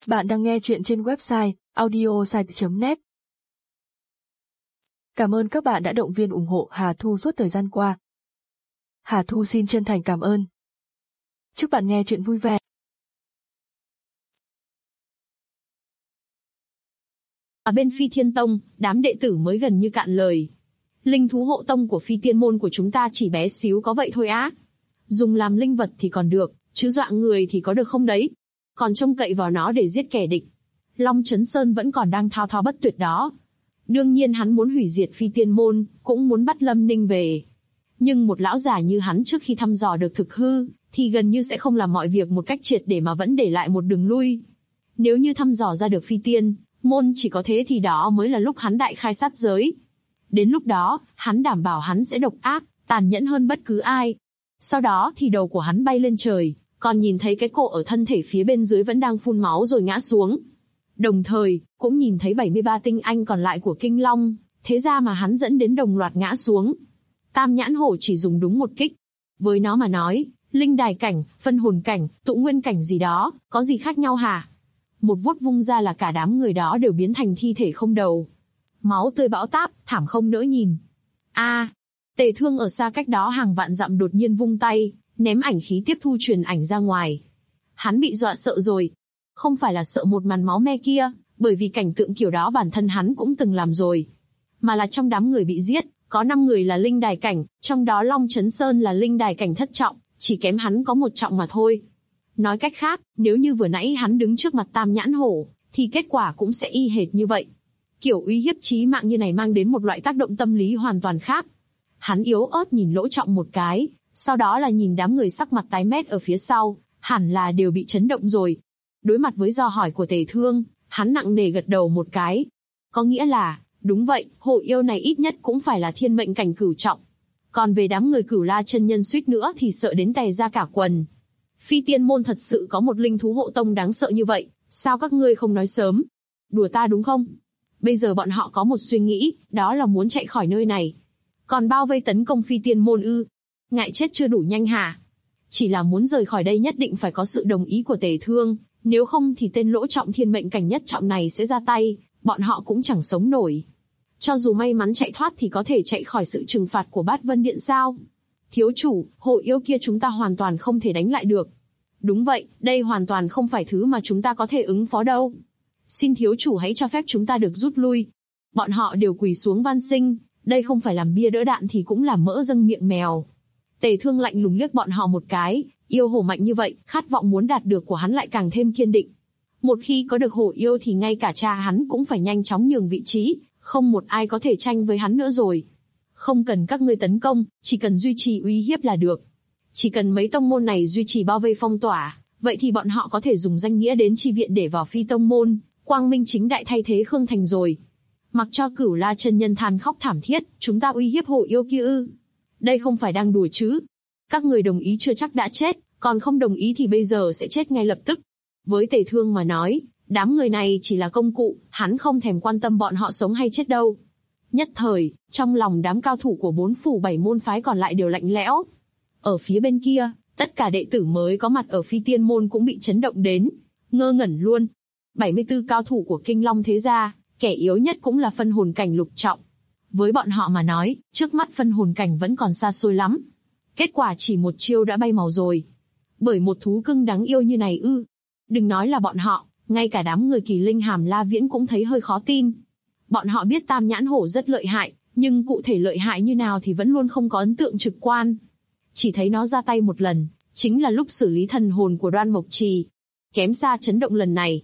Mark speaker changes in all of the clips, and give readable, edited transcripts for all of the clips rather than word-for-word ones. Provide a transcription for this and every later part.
Speaker 1: Bạn đang nghe chuyện trên website audiosite.net. Cảm ơn các bạn đã động viên ủng hộ Hà Thu suốt thời gian qua. Hà Thu xin chân thành cảm ơn. Chúc bạn nghe chuyện vui vẻ.
Speaker 2: Ở bên Phi Thiên Tông, đám đệ tử mới gần như cạn lời. Linh thú hộ tông của Phi Tiên môn của chúng ta chỉ bé xíu có vậy thôi á. Dùng làm linh vật thì còn được, chứ dọa người thì có được không đấy? Còn trông cậy vào nó để giết kẻ địch. Long Chấn Sơn vẫn còn đang thao thao bất tuyệt đó. Đương nhiên hắn muốn hủy diệt Phi Tiên môn, cũng muốn bắt Lâm Ninh về. Nhưng một lão già như hắn trước khi thăm dò được thực hư, thì gần như sẽ không làm mọi việc một cách triệt để mà vẫn để lại một đường lui. Nếu như thăm dò ra được Phi Tiên môn chỉ có thế thì đó mới là lúc hắn đại khai sát giới. Đến lúc đó, hắn đảm bảo hắn sẽ độc ác, tàn nhẫn hơn bất cứ ai. Sau đó thì đầu của hắn bay lên trời, còn nhìn thấy cái cổ ở thân thể phía bên dưới vẫn đang phun máu rồi ngã xuống. Đồng thời, cũng nhìn thấy 73 tinh anh còn lại của Kinh Long, thế ra mà hắn dẫn đến đồng loạt ngã xuống. Tam nhãn hổ chỉ dùng đúng một kích. Với nó mà nói, linh đài cảnh, phân hồn cảnh, tụ nguyên cảnh gì đó, có gì khác nhau hả? Một vuốt vung ra là cả đám người đó đều biến thành thi thể không đầu. Máu tươi bão táp, thảm không nỡ nhìn. Tề Thương ở xa cách đó hàng vạn dặm đột nhiên vung tay, ném ảnh khí tiếp thu truyền ảnh ra ngoài. Hắn bị dọa sợ rồi. Không phải là sợ một màn máu me kia, bởi vì cảnh tượng kiểu đó bản thân hắn cũng từng làm rồi. Mà là trong đám người bị giết, có 5 người là linh đài cảnh, trong đó Long Chấn Sơn là linh đài cảnh thất trọng, chỉ kém hắn có 1 trọng mà thôi. Nói cách khác, nếu như vừa nãy hắn đứng trước mặt Tam nhãn hổ, thì kết quả cũng sẽ y hệt như vậy. Kiểu uy hiếp chí mạng như này mang đến một loại tác động tâm lý hoàn toàn khác. Hắn yếu ớt nhìn Lỗ Trọng một cái, sau đó là nhìn đám người sắc mặt tái mét ở phía sau, hẳn là đều bị chấn động rồi. Đối mặt với dò hỏi của Tề Thương, hắn nặng nề gật đầu một cái. Có nghĩa là, đúng vậy, hộ yêu này ít nhất cũng phải là thiên mệnh cảnh cửu trọng. Còn về đám người Cửu La chân nhân suýt nữa thì sợ đến tè ra cả quần. Phi Tiên môn thật sự có một linh thú hộ tông đáng sợ như vậy, sao các ngươi không nói sớm? Đùa ta đúng không? Bây giờ bọn họ có một suy nghĩ, đó là muốn chạy khỏi nơi này. Còn bao vây tấn công Phi Tiên môn ư? Ngại chết chưa đủ nhanh hả? Chỉ là muốn rời khỏi đây nhất định phải có sự đồng ý của Tề Thương, nếu không thì tên Lỗ Trọng thiên mệnh cảnh nhất trọng này sẽ ra tay, bọn họ cũng chẳng sống nổi. Cho dù may mắn chạy thoát thì có thể chạy khỏi sự trừng phạt của Bát Vân Điện sao? Thiếu chủ, hộ yêu kia chúng ta hoàn toàn không thể đánh lại được. Đúng vậy, đây hoàn toàn không phải thứ mà chúng ta có thể ứng phó đâu. Xin thiếu chủ hãy cho phép chúng ta được rút lui. Bọn họ đều quỳ xuống van xin, đây không phải làm bia đỡ đạn thì cũng là mỡ dâng miệng mèo. Tề Thương lạnh lùng liếc bọn họ một cái, yêu hổ mạnh như vậy, khát vọng muốn đạt được của hắn lại càng thêm kiên định. Một khi có được hổ yêu thì ngay cả cha hắn cũng phải nhanh chóng nhường vị trí, không một ai có thể tranh với hắn nữa rồi. Không cần các ngươi tấn công, chỉ cần duy trì uy hiếp là được. Chỉ cần mấy tông môn này duy trì bao vây phong tỏa, vậy thì bọn họ có thể dùng danh nghĩa đến chi viện để vào Phi tông môn, quang minh chính đại thay thế Khương Thành rồi. Mặc cho Cửu La chân nhân than khóc thảm thiết, chúng ta uy hiếp hộ yêu kia ư? Đây không phải đang đùa chứ? Các người đồng ý chưa chắc đã chết, còn không đồng ý thì bây giờ sẽ chết ngay lập tức. Với Tề Thương mà nói, đám người này chỉ là công cụ, hắn không thèm quan tâm bọn họ sống hay chết đâu. Nhất thời, trong lòng đám cao thủ của 4 phủ 7 môn phái còn lại đều lạnh lẽo. Ở phía bên kia, tất cả đệ tử mới có mặt ở Phi Tiên môn cũng bị chấn động đến, ngơ ngẩn luôn. 74 cao thủ của Kinh Long thế gia, kẻ yếu nhất cũng là phân hồn cảnh lục trọng. Với bọn họ mà nói, trước mắt phân hồn cảnh vẫn còn xa xôi lắm. Kết quả chỉ một chiêu đã bay màu rồi. Bởi một thú cưng đáng yêu như này ư? Đừng nói là bọn họ, ngay cả đám người Kỳ Linh Hàm La Viễn cũng thấy hơi khó tin. Bọn họ biết Tam nhãn hổ rất lợi hại, nhưng cụ thể lợi hại như nào thì vẫn luôn không có ấn tượng trực quan. Chỉ thấy nó ra tay một lần, chính là lúc xử lý thần hồn của Đoan Mộc Trì. Kém xa chấn động lần này.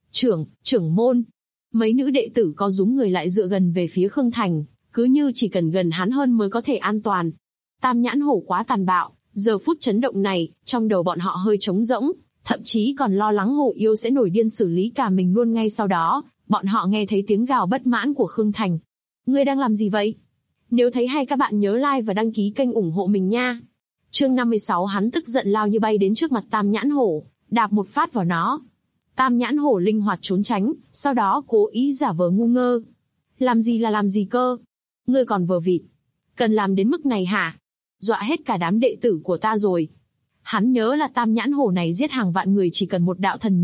Speaker 2: Trưởng môn. Mấy nữ đệ tử co rúm người lại dựa gần về phía Khương Thành, cứ như chỉ cần gần hắn hơn mới có thể an toàn. Tam nhãn hổ quá tàn bạo, giờ phút chấn động này, trong đầu bọn họ hơi trống rỗng, thậm chí còn lo lắng hổ yêu sẽ nổi điên xử lý cả mình luôn ngay sau đó. Bọn họ nghe thấy tiếng gào bất mãn của Khương Thành. Ngươi đang làm gì vậy? Nếu thấy hay các bạn nhớ like và đăng ký kênh ủng hộ mình nha. Chương 56 hắn tức giận lao như bay đến trước mặt Tam nhãn hổ, đạp một phát vào nó. Tam nhãn hổ linh hoạt trốn tránh, sau đó cố ý giả vờ ngu ngơ. Làm gì là làm gì cơ? Ngươi còn vờ vịt. Cần làm đến mức này hả? Dọa hết cả đám đệ tử của ta rồi. Hắn nhớ là Tam nhãn hổ này giết hàng vạn người chỉ cần một đạo thần niệm,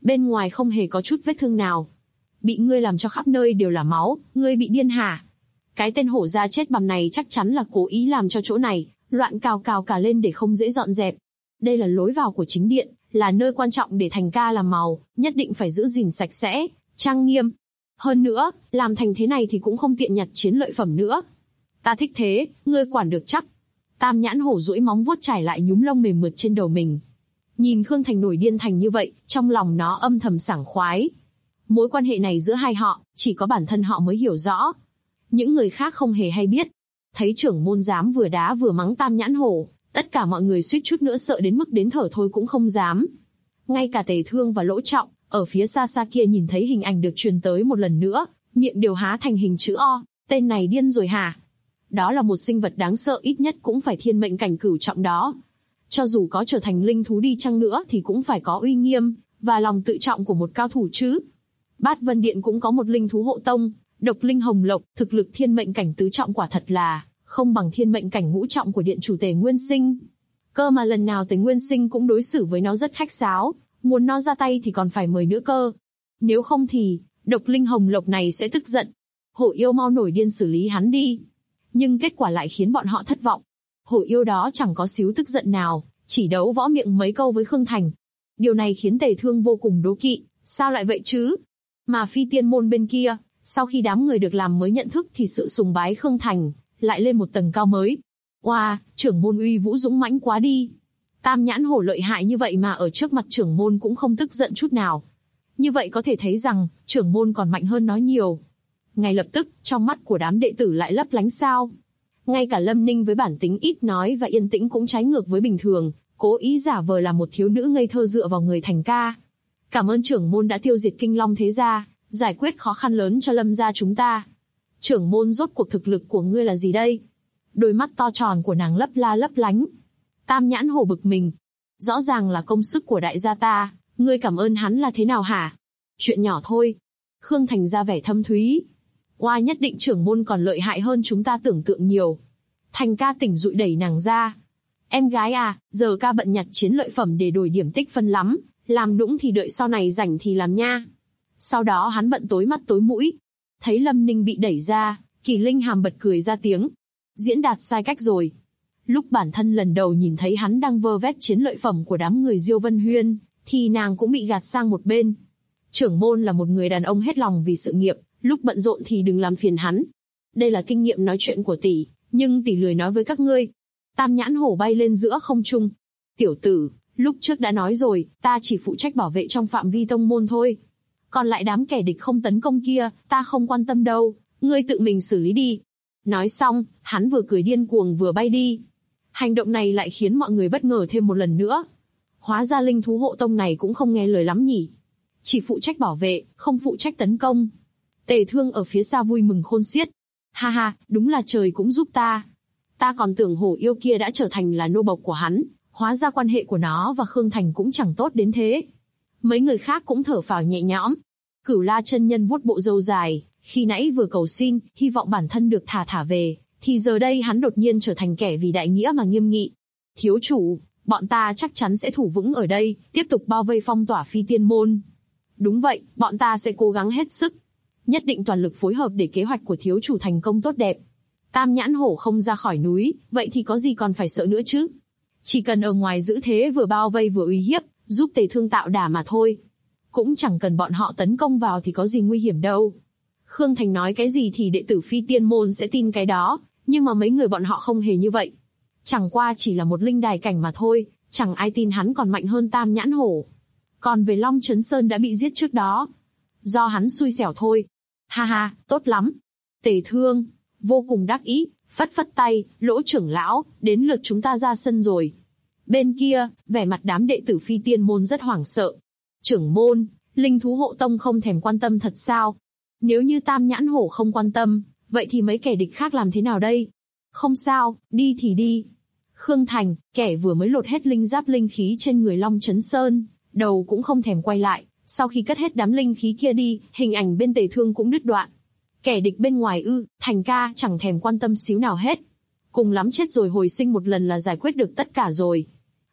Speaker 2: bên ngoài không hề có chút vết thương nào. Bị ngươi làm cho khắp nơi đều là máu, ngươi bị điên hả? Cái tên hổ da chết bằm này chắc chắn là cố ý làm cho chỗ này loạn cào cào cả lên để không dễ dọn dẹp. Đây là lối vào của chính điện, là nơi quan trọng để thành ca làm màu, nhất định phải giữ gìn sạch sẽ, trang nghiêm. Hơn nữa, làm thành thế này thì cũng không tiện nhặt chiến lợi phẩm nữa. Ta thích thế, ngươi quản được chắc. Tam nhãn hổ duỗi móng vuốt trải lại nhúm lông mềm mượt trên đầu mình. Nhìn Khương Thành nổi điên thành như vậy, trong lòng nó âm thầm sảng khoái. Mối quan hệ này giữa hai họ, chỉ có bản thân họ mới hiểu rõ. Những người khác không hề hay biết. Thấy trưởng môn dám vừa đá vừa mắng tam nhãn hổ, tất cả mọi người suýt chút nữa sợ đến mức đến thở thôi cũng không dám. Ngay cả Tề Thương và Lỗ Trọng, ở phía xa xa kia nhìn thấy hình ảnh được truyền tới một lần nữa, miệng đều há thành hình chữ O, tên này điên rồi hả? Đó là một sinh vật đáng sợ, ít nhất cũng phải thiên mệnh cảnh cửu trọng đó. Cho dù có trở thành linh thú đi chăng nữa thì cũng phải có uy nghiêm và lòng tự trọng của một cao thủ chứ. Bát Vân Điện cũng có một linh thú hộ tông, Độc Linh Hồng Lộc, thực lực thiên mệnh cảnh tứ trọng quả thật là không bằng thiên mệnh cảnh ngũ trọng của điện chủ Tề Nguyên Sinh. Cơ mà lần nào Tề Nguyên Sinh cũng đối xử với nó rất khách sáo, muốn nó ra tay thì còn phải mời nữa cơ. Nếu không thì, Độc Linh Hồng Lộc này sẽ tức giận. Hổ yêu mau nổi điên xử lý hắn đi. Nhưng kết quả lại khiến bọn họ thất vọng. Hổ yêu đó chẳng có xíu tức giận nào, chỉ đấu võ miệng mấy câu với Khương Thành. Điều này khiến Tề Thương vô cùng đố kỵ, sao lại vậy chứ? Mà Phi Tiên môn bên kia, sau khi đám người được làm mới nhận thức thì sự sùng bái Khương Thành lại lên một tầng cao mới. Oa, trưởng môn uy vũ dũng mãnh quá đi. Tam nhãn hổ lợi hại như vậy mà ở trước mặt trưởng môn cũng không tức giận chút nào. Như vậy có thể thấy rằng, trưởng môn còn mạnh hơn nó nhiều. Ngay lập tức, trong mắt của đám đệ tử lại lấp lánh sao. Ngay cả Lâm Ninh với bản tính ít nói và yên tĩnh cũng trái ngược với bình thường, cố ý giả vờ là một thiếu nữ ngây thơ dựa vào người thành ca. Cảm ơn trưởng môn đã tiêu diệt Kinh Long thế gia, giải quyết khó khăn lớn cho Lâm gia chúng ta. Trưởng môn, rốt cuộc thực lực của ngươi là gì đây? Đôi mắt to tròn của nàng lấp la lấp lánh. Tam nhãn hổ bực mình. Rõ ràng là công sức của đại gia ta, ngươi cảm ơn hắn là thế nào hả? Chuyện nhỏ thôi. Khương Thành ra vẻ thâm thúy. Oa, nhất định trưởng môn còn lợi hại hơn chúng ta tưởng tượng nhiều. Thành ca tỉnh dụi đẩy nàng ra. Em gái à, giờ ca bận nhặt chiến lợi phẩm để đổi điểm tích phân lắm, làm nũng thì đợi sau này rảnh thì làm nha. Sau đó hắn bận tối mắt tối mũi. Thấy Lâm Ninh bị đẩy ra, Kỳ Linh Hàm bật cười ra tiếng. Diễn đạt sai cách rồi. Lúc bản thân lần đầu nhìn thấy hắn đang vơ vét chiến lợi phẩm của đám người Diêu Vân Huyên, thì nàng cũng bị gạt sang một bên. Trưởng môn là một người đàn ông hết lòng vì sự nghiệp, lúc bận rộn thì đừng làm phiền hắn. Đây là kinh nghiệm nói chuyện của tỷ, nhưng tỷ lười nói với các ngươi. Tam nhãn hổ bay lên giữa không trung. Tiểu tử, lúc trước đã nói rồi, ta chỉ phụ trách bảo vệ trong phạm vi tông môn thôi. Còn lại đám kẻ địch không tấn công kia, ta không quan tâm đâu, ngươi tự mình xử lý đi. Nói xong, hắn vừa cười điên cuồng vừa bay đi. Hành động này lại khiến mọi người bất ngờ thêm một lần nữa. Hóa ra linh thú hộ tông này cũng không nghe lời lắm nhỉ. Chỉ phụ trách bảo vệ, không phụ trách tấn công. Tề Thương ở phía xa vui mừng khôn xiết. Ha ha, đúng là trời cũng giúp ta. Ta còn tưởng hổ yêu kia đã trở thành là nô bộc của hắn, hóa ra quan hệ của nó và Khương Thành cũng chẳng tốt đến thế. Mấy người khác cũng thở phào nhẹ nhõm. Cửu La chân nhân vuốt bộ râu dài, khi nãy vừa cầu xin, hy vọng bản thân được thả về, thì giờ đây hắn đột nhiên trở thành kẻ vì đại nghĩa mà nghiêm nghị. Thiếu chủ, bọn ta chắc chắn sẽ thủ vững ở đây, tiếp tục bao vây phong tỏa Phi Tiên môn. Đúng vậy, bọn ta sẽ cố gắng hết sức. Nhất định toàn lực phối hợp để kế hoạch của thiếu chủ thành công tốt đẹp. Tam nhãn hổ không ra khỏi núi, vậy thì có gì còn phải sợ nữa chứ? Chỉ cần ở ngoài giữ thế vừa bao vây vừa uy hiếp, giúp Tề Thương tạo đà mà thôi. Cũng chẳng cần bọn họ tấn công vào thì có gì nguy hiểm đâu. Khương Thành nói cái gì thì đệ tử Phi Tiên môn sẽ tin cái đó, nhưng mà mấy người bọn họ không hề như vậy. Chẳng qua chỉ là một linh đài cảnh mà thôi, chẳng ai tin hắn còn mạnh hơn Tam nhãn hổ. Còn về Long Chấn Sơn đã bị giết trước đó, do hắn xui xẻo thôi. Ha ha, tốt lắm. Tề Thương vô cùng đắc ý, phất phất tay, Lỗ trưởng lão, đến lượt chúng ta ra sân rồi. Bên kia, vẻ mặt đám đệ tử Phi Tiên môn rất hoảng sợ. Trưởng môn, linh thú hộ tông không thèm quan tâm thật sao? Nếu như Tam nhãn hổ không quan tâm, vậy thì mấy kẻ địch khác làm thế nào đây? Không sao, đi thì đi. Khương Thành, kẻ vừa mới lột hết linh giáp linh khí trên người Long Chấn Sơn, đầu cũng không thèm quay lại. Sau khi cất hết đám linh khí kia đi, hình ảnh bên Tề Thương cũng đứt đoạn. Kẻ địch bên ngoài Thành ca chẳng thèm quan tâm xíu nào hết. Cùng lắm chết rồi hồi sinh một lần là giải quyết được tất cả rồi.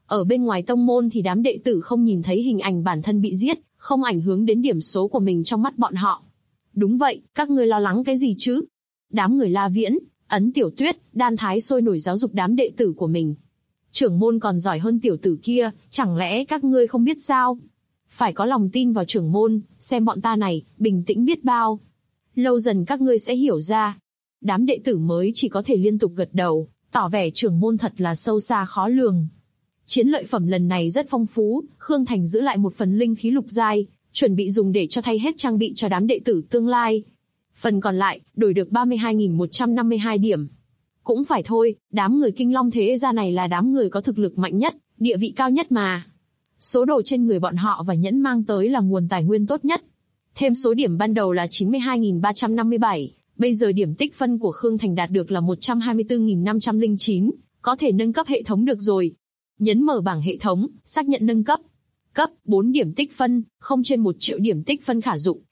Speaker 2: Ở bên ngoài tông môn thì đám đệ tử không nhìn thấy hình ảnh bản thân bị giết, không ảnh hưởng đến điểm số của mình trong mắt bọn họ. Đúng vậy, các ngươi lo lắng cái gì chứ? Đám người La Viễn, Ấn Tiểu Tuyết, Đan Thái sôi nổi giáo dục đám đệ tử của mình. Trưởng môn còn giỏi hơn tiểu tử kia, chẳng lẽ các ngươi không biết sao? Phải có lòng tin vào trưởng môn, xem bọn ta này, bình tĩnh biết bao. Lâu dần các ngươi sẽ hiểu ra. Đám đệ tử mới chỉ có thể liên tục gật đầu, tỏ vẻ trưởng môn thật là sâu xa khó lường. Chiến lợi phẩm lần này rất phong phú, Khương Thành giữ lại một phần linh khí lục giai, chuẩn bị dùng để cho thay hết trang bị cho đám đệ tử tương lai. Phần còn lại, đổi được 32.152 điểm. Cũng phải thôi, đám người Kinh Long thế gia này là đám người có thực lực mạnh nhất, địa vị cao nhất mà. Số đồ trên người bọn họ và nhẫn mang tới là nguồn tài nguyên tốt nhất. Thêm số điểm ban đầu là 92.357, bây giờ điểm tích phân của Khương Thành đạt được là 124.509, có thể nâng cấp hệ thống được rồi. Nhấn mở bảng hệ thống, xác nhận nâng cấp. Cấp 4 điểm tích phân, không trên 1 triệu điểm tích phân khả dụng,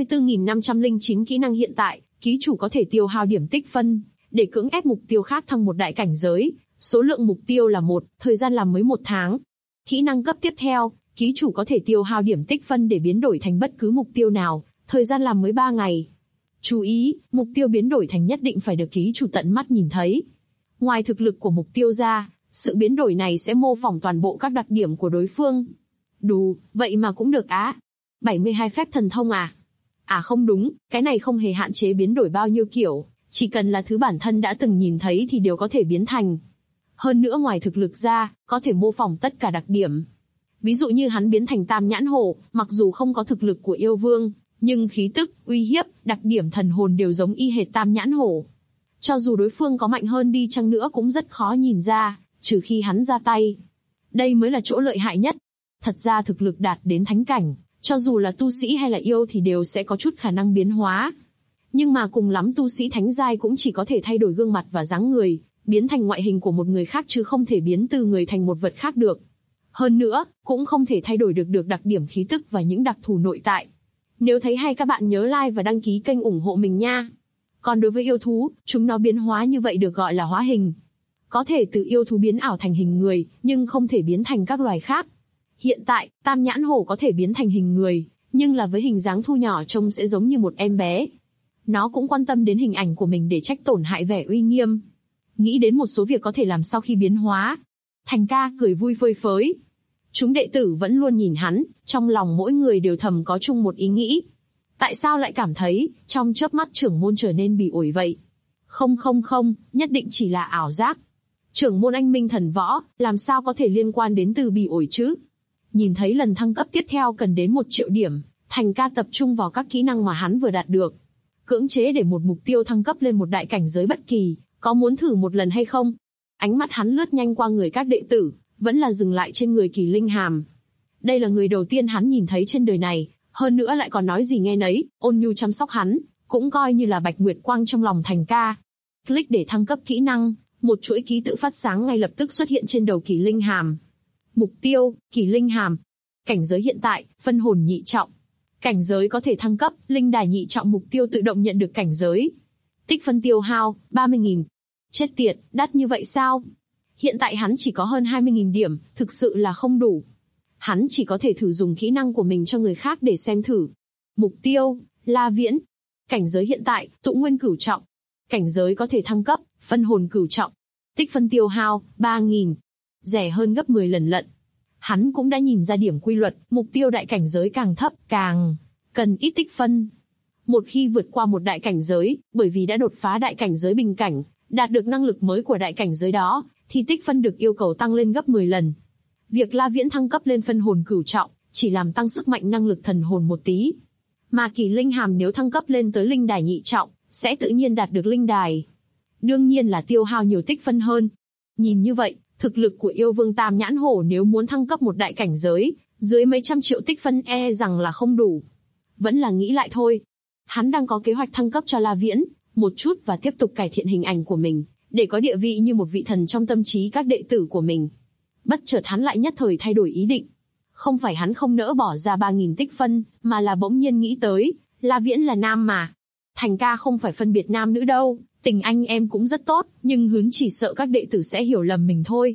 Speaker 2: 24.509 kỹ năng hiện tại, ký chủ có thể tiêu hao điểm tích phân, để cưỡng ép mục tiêu khác thăng một đại cảnh giới, số lượng mục tiêu là 1, thời gian làm mới 1 tháng. Kỹ năng cấp tiếp theo, ký chủ có thể tiêu hao điểm tích phân để biến đổi thành bất cứ mục tiêu nào, thời gian làm mới 3 ngày. Chú ý, mục tiêu biến đổi thành nhất định phải được ký chủ tận mắt nhìn thấy. Ngoài thực lực của mục tiêu ra, sự biến đổi này sẽ mô phỏng toàn bộ các đặc điểm của đối phương. Đù, vậy mà cũng được á. 72 phép thần thông à? À không đúng, cái này không hề hạn chế biến đổi bao nhiêu kiểu, chỉ cần là thứ bản thân đã từng nhìn thấy thì đều có thể biến thành. Hơn nữa ngoài thực lực ra, có thể mô phỏng tất cả đặc điểm. Ví dụ như hắn biến thành Tam Nhãn Hổ, mặc dù không có thực lực của yêu vương, nhưng khí tức, uy hiếp, đặc điểm thần hồn đều giống y hệt Tam Nhãn Hổ. Cho dù đối phương có mạnh hơn đi chăng nữa cũng rất khó nhìn ra, trừ khi hắn ra tay. Đây mới là chỗ lợi hại nhất. Thật ra thực lực đạt đến thánh cảnh, cho dù là tu sĩ hay là yêu thì đều sẽ có chút khả năng biến hóa. Nhưng mà cùng lắm tu sĩ thánh giai cũng chỉ có thể thay đổi gương mặt và dáng người, biến thành ngoại hình của một người khác chứ không thể biến từ người thành một vật khác được. Hơn nữa, cũng không thể thay đổi được đặc điểm khí tức và những đặc thù nội tại. Nếu thấy hay các bạn nhớ like và đăng ký kênh ủng hộ mình nha. Còn đối với yêu thú, chúng nó biến hóa như vậy được gọi là hóa hình. Có thể từ yêu thú biến ảo thành hình người, nhưng không thể biến thành các loài khác. Hiện tại, Tam Nhãn Hổ có thể biến thành hình người, nhưng là với hình dáng thu nhỏ trông sẽ giống như một em bé. Nó cũng quan tâm đến hình ảnh của mình để trách tổn hại vẻ uy nghiêm. Nghĩ đến một số việc có thể làm sau khi biến hóa. Thành ca cười vui phơi phới. Chúng đệ tử vẫn luôn nhìn hắn, trong lòng mỗi người đều thầm có chung một ý nghĩ. Tại sao lại cảm thấy, trong chớp mắt trưởng môn trở nên bị ổi vậy? Không, nhất định chỉ là ảo giác. Trưởng môn anh minh thần võ, làm sao có thể liên quan đến từ bị ổi chứ? Nhìn thấy lần thăng cấp tiếp theo cần đến 1 triệu điểm, Thành ca tập trung vào các kỹ năng mà hắn vừa đạt được. Cưỡng chế để một mục tiêu thăng cấp lên một đại cảnh giới bất kỳ, có muốn thử một lần hay không? Ánh mắt hắn lướt nhanh qua người các đệ tử, vẫn là dừng lại trên người Kỳ Linh Hàm. Đây là người đầu tiên hắn nhìn thấy trên đời này, hơn nữa lại còn nói gì nghe nấy, ôn nhu chăm sóc hắn, cũng coi như là bạch nguyệt quang trong lòng Thành ca. Click để thăng cấp kỹ năng, một chuỗi ký tự phát sáng ngay lập tức xuất hiện trên đầu Kỳ Linh Hàm. Mục tiêu, Kỳ Linh Hàm. Cảnh giới hiện tại, phân hồn nhị trọng. Cảnh giới có thể thăng cấp, linh đài nhị trọng mục tiêu tự động nhận được cảnh giới. Tích phân tiêu hao, 30.000. Chết tiệt, đắt như vậy sao? Hiện tại hắn chỉ có hơn 20.000 điểm, thực sự là không đủ. Hắn chỉ có thể thử dùng kỹ năng của mình cho người khác để xem thử. Mục tiêu, La Viễn. Cảnh giới hiện tại, tụ nguyên cửu trọng. Cảnh giới có thể thăng cấp, phân hồn cửu trọng. Tích phân tiêu hao, 3.000. Rẻ hơn gấp 10 lần lận. Hắn cũng đã nhìn ra điểm quy luật, mục tiêu đại cảnh giới càng thấp, càng cần ít tích phân. Một khi vượt qua một đại cảnh giới, bởi vì đã đột phá đại cảnh giới bình cảnh, đạt được năng lực mới của đại cảnh giới đó, thì tích phân được yêu cầu tăng lên gấp 10 lần. Việc La Viễn thăng cấp lên phân hồn cửu trọng, chỉ làm tăng sức mạnh năng lực thần hồn một tí. Mà Kỳ Linh Hàm nếu thăng cấp lên tới linh đài nhị trọng, sẽ tự nhiên đạt được linh đài. Đương nhiên là tiêu hao nhiều tích phân hơn. Nhìn như vậy, thực lực của yêu vương Tam Nhãn Hổ nếu muốn thăng cấp một đại cảnh giới, dưới mấy trăm triệu tích phân rằng là không đủ. Vẫn là nghĩ lại thôi. Hắn đang có kế hoạch thăng cấp cho La Viễn, một chút và tiếp tục cải thiện hình ảnh của mình, để có địa vị như một vị thần trong tâm trí các đệ tử của mình. Bất chợt hắn lại nhất thời thay đổi ý định. Không phải hắn không nỡ bỏ ra 3.000 tích phân, mà là bỗng nhiên nghĩ tới, La Viễn là nam mà. Thành ca không phải phân biệt nam nữ đâu, tình anh em cũng rất tốt, nhưng Hướn chỉ sợ các đệ tử sẽ hiểu lầm mình thôi.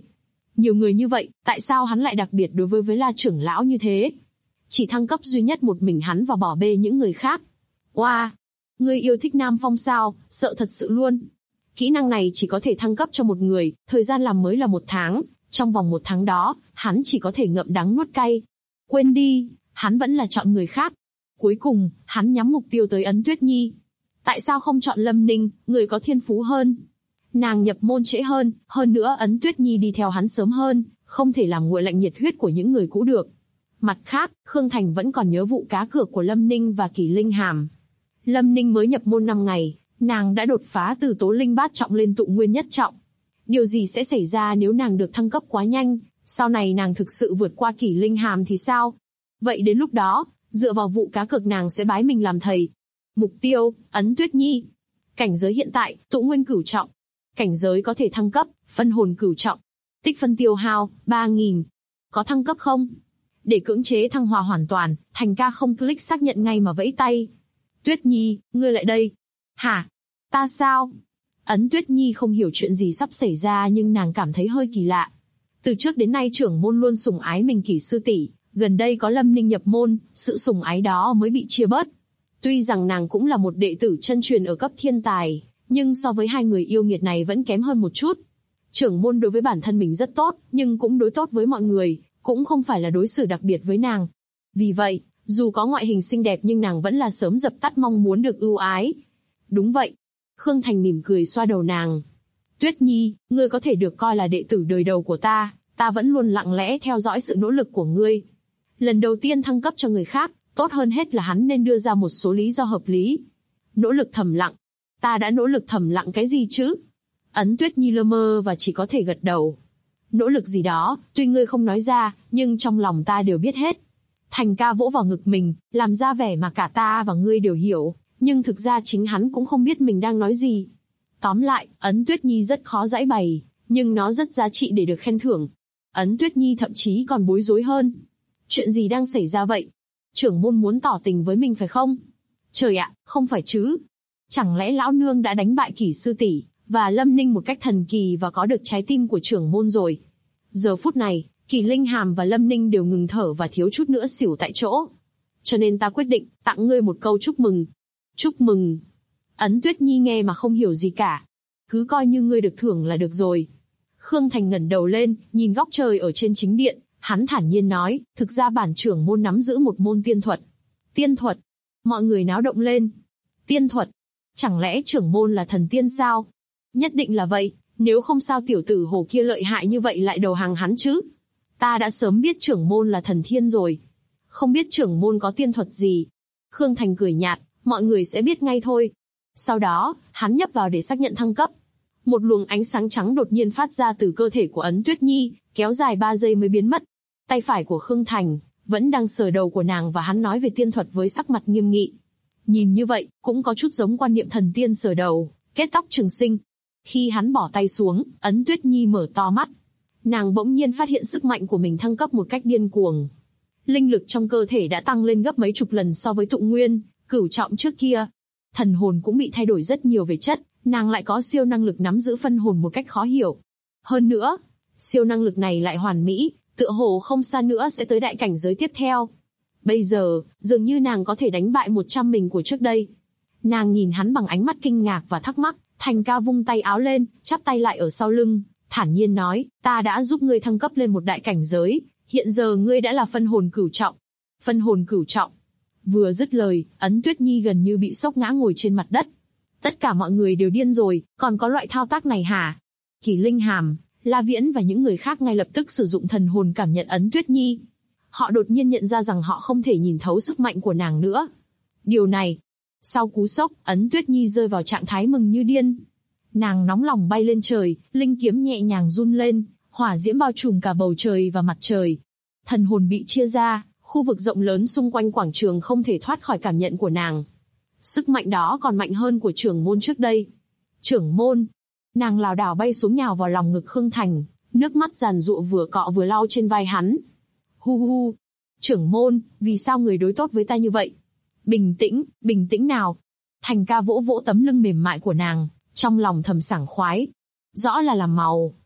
Speaker 2: Nhiều người như vậy, tại sao hắn lại đặc biệt đối với La trưởng lão như thế? Chỉ thăng cấp duy nhất một mình hắn và bỏ bê những người khác. Wow! Ngươi yêu thích Nam Phong sao, sợ thật sự luôn. Kỹ năng này chỉ có thể thăng cấp cho một người, thời gian làm mới là 1 tháng. Trong vòng 1 tháng đó, hắn chỉ có thể ngậm đắng nuốt cay. Quên đi, hắn vẫn là chọn người khác. Cuối cùng, hắn nhắm mục tiêu tới Ấn Tuyết Nhi. Tại sao không chọn Lâm Ninh, người có thiên phú hơn? Nàng nhập môn trễ hơn nữa Ấn Tuyết Nhi đi theo hắn sớm hơn, không thể làm nguội lạnh nhiệt huyết của những người cũ được. Mặt khác, Khương Thành vẫn còn nhớ vụ cá cược của Lâm Ninh và Kỷ Linh Hàm. Lâm Ninh mới nhập môn 5 ngày, nàng đã đột phá từ tố linh bát trọng lên tụ nguyên nhất trọng. Điều gì sẽ xảy ra nếu nàng được thăng cấp quá nhanh, sau này nàng thực sự vượt qua Kỷ Linh Hàm thì sao? Vậy đến lúc đó, dựa vào vụ cá cược nàng sẽ bái mình làm thầy. Mục tiêu, Ấn Tuyết Nhi. Cảnh giới hiện tại, tụ nguyên cửu trọng. Cảnh giới có thể thăng cấp, phân hồn cửu trọng. Tích phân tiêu hao, 3.000. Có thăng cấp không? Để cưỡng chế thăng hoa hoàn toàn, Thành ca không click xác nhận ngay mà vẫy tay. Tuyết Nhi, ngươi lại đây. Hả? Ta sao? Ấn Tuyết Nhi không hiểu chuyện gì sắp xảy ra nhưng nàng cảm thấy hơi kỳ lạ. Từ trước đến nay trưởng môn luôn sủng ái mình Kỷ sư tỷ, gần đây có Lâm Ninh nhập môn, sự sủng ái đó mới bị chia bớt. Tuy rằng nàng cũng là một đệ tử chân truyền ở cấp thiên tài, nhưng so với hai người yêu nghiệt này vẫn kém hơn một chút. Trưởng môn đối với bản thân mình rất tốt, nhưng cũng đối tốt với mọi người, cũng không phải là đối xử đặc biệt với nàng. Vì vậy, dù có ngoại hình xinh đẹp nhưng nàng vẫn là sớm dập tắt mong muốn được ưu ái. Đúng vậy. Khương Thành mỉm cười xoa đầu nàng. Tuyết Nhi, ngươi có thể được coi là đệ tử đời đầu của ta vẫn luôn lặng lẽ theo dõi sự nỗ lực của ngươi. Lần đầu tiên thăng cấp cho người khác, tốt hơn hết là hắn nên đưa ra một số lý do hợp lý. Nỗ lực thầm lặng. Ta đã nỗ lực thầm lặng cái gì chứ? Ấn Tuyết Nhi lơ mơ và chỉ có thể gật đầu. Nỗ lực gì đó, tuy ngươi không nói ra, nhưng trong lòng ta đều biết hết. Thành ca vỗ vào ngực mình, làm ra vẻ mà cả ta và ngươi đều hiểu, nhưng thực ra chính hắn cũng không biết mình đang nói gì. Tóm lại, Ấn Tuyết Nhi rất khó giãi bày, nhưng nó rất giá trị để được khen thưởng. Ấn Tuyết Nhi thậm chí còn bối rối hơn. Chuyện gì đang xảy ra vậy? Trưởng môn muốn tỏ tình với mình phải không? Trời ạ, không phải chứ. Chẳng lẽ lão nương đã đánh bại Kỷ sư tỷ và Lâm Ninh một cách thần kỳ và có được trái tim của trưởng môn rồi? Giờ phút này, Kỷ Linh Hàm và Lâm Ninh đều ngừng thở và thiếu chút nữa xỉu tại chỗ. Cho nên ta quyết định tặng ngươi một câu chúc mừng. Chúc mừng. Ấn Tuyết Nhi nghe mà không hiểu gì cả. Cứ coi như ngươi được thưởng là được rồi. Khương Thành ngẩng đầu lên, nhìn góc trời ở trên chính điện, hắn thản nhiên nói, thực ra bản trưởng môn nắm giữ một môn tiên thuật. Tiên thuật? Mọi người náo động lên. Tiên thuật? Chẳng lẽ trưởng môn là thần tiên sao? Nhất định là vậy, nếu không sao tiểu tử hồ kia lợi hại như vậy lại đầu hàng hắn chứ? Ta đã sớm biết trưởng môn là thần thiên rồi. Không biết trưởng môn có tiên thuật gì. Khương Thành cười nhạt, mọi người sẽ biết ngay thôi. Sau đó, hắn nhấp vào để xác nhận thăng cấp. Một luồng ánh sáng trắng đột nhiên phát ra từ cơ thể của Ấn Tuyết Nhi, kéo dài 3 giây mới biến mất. Tay phải của Khương Thành vẫn đang sờ đầu của nàng và hắn nói về tiên thuật với sắc mặt nghiêm nghị. Nhìn như vậy, cũng có chút giống quan niệm thần tiên sờ đầu, kết tóc trường sinh. Khi hắn bỏ tay xuống, Ấn Tuyết Nhi mở to mắt. Nàng bỗng nhiên phát hiện sức mạnh của mình thăng cấp một cách điên cuồng. Linh lực trong cơ thể đã tăng lên gấp mấy chục lần so với tụ nguyên, cửu trọng trước kia. Thần hồn cũng bị thay đổi rất nhiều về chất, nàng lại có siêu năng lực nắm giữ phân hồn một cách khó hiểu. Hơn nữa, siêu năng lực này lại hoàn mỹ, tựa hồ không xa nữa sẽ tới đại cảnh giới tiếp theo. Bây giờ, dường như nàng có thể đánh bại 100 mình của trước đây. Nàng nhìn hắn bằng ánh mắt kinh ngạc và thắc mắc, Thành ca vung tay áo lên, chắp tay lại ở sau lưng, thản nhiên nói, ta đã giúp ngươi thăng cấp lên một đại cảnh giới, hiện giờ ngươi đã là phân hồn cửu trọng. Phân hồn cửu trọng. Vừa dứt lời, Ấn Tuyết Nhi gần như bị sốc ngã ngồi trên mặt đất. Tất cả mọi người đều điên rồi, còn có loại thao tác này hả? Kỷ Linh Hàm, La Viễn và những người khác ngay lập tức sử dụng thần hồn cảm nhận Ấn Tuyết Nhi. Họ đột nhiên nhận ra rằng họ không thể nhìn thấu sức mạnh của nàng nữa. Điều này, sau cú sốc, Ấn Tuyết Nhi rơi vào trạng thái mừng như điên. Nàng nóng lòng bay lên trời, linh kiếm nhẹ nhàng run lên, hỏa diễm bao trùm cả bầu trời và mặt trời. Thần hồn bị chia ra, khu vực rộng lớn xung quanh quảng trường không thể thoát khỏi cảm nhận của nàng. Sức mạnh đó còn mạnh hơn của trưởng môn trước đây. Trưởng môn. Nàng lảo đảo bay xuống nhào vào lòng ngực Khương Thành, nước mắt giàn giụa vừa cọ vừa lau trên vai hắn. Hu hu. Trưởng môn, vì sao người đối tốt với ta như vậy? Bình tĩnh nào. Thành ca vỗ vỗ tấm lưng mềm mại của nàng, trong lòng thầm sảng khoái. Rõ là làm màu.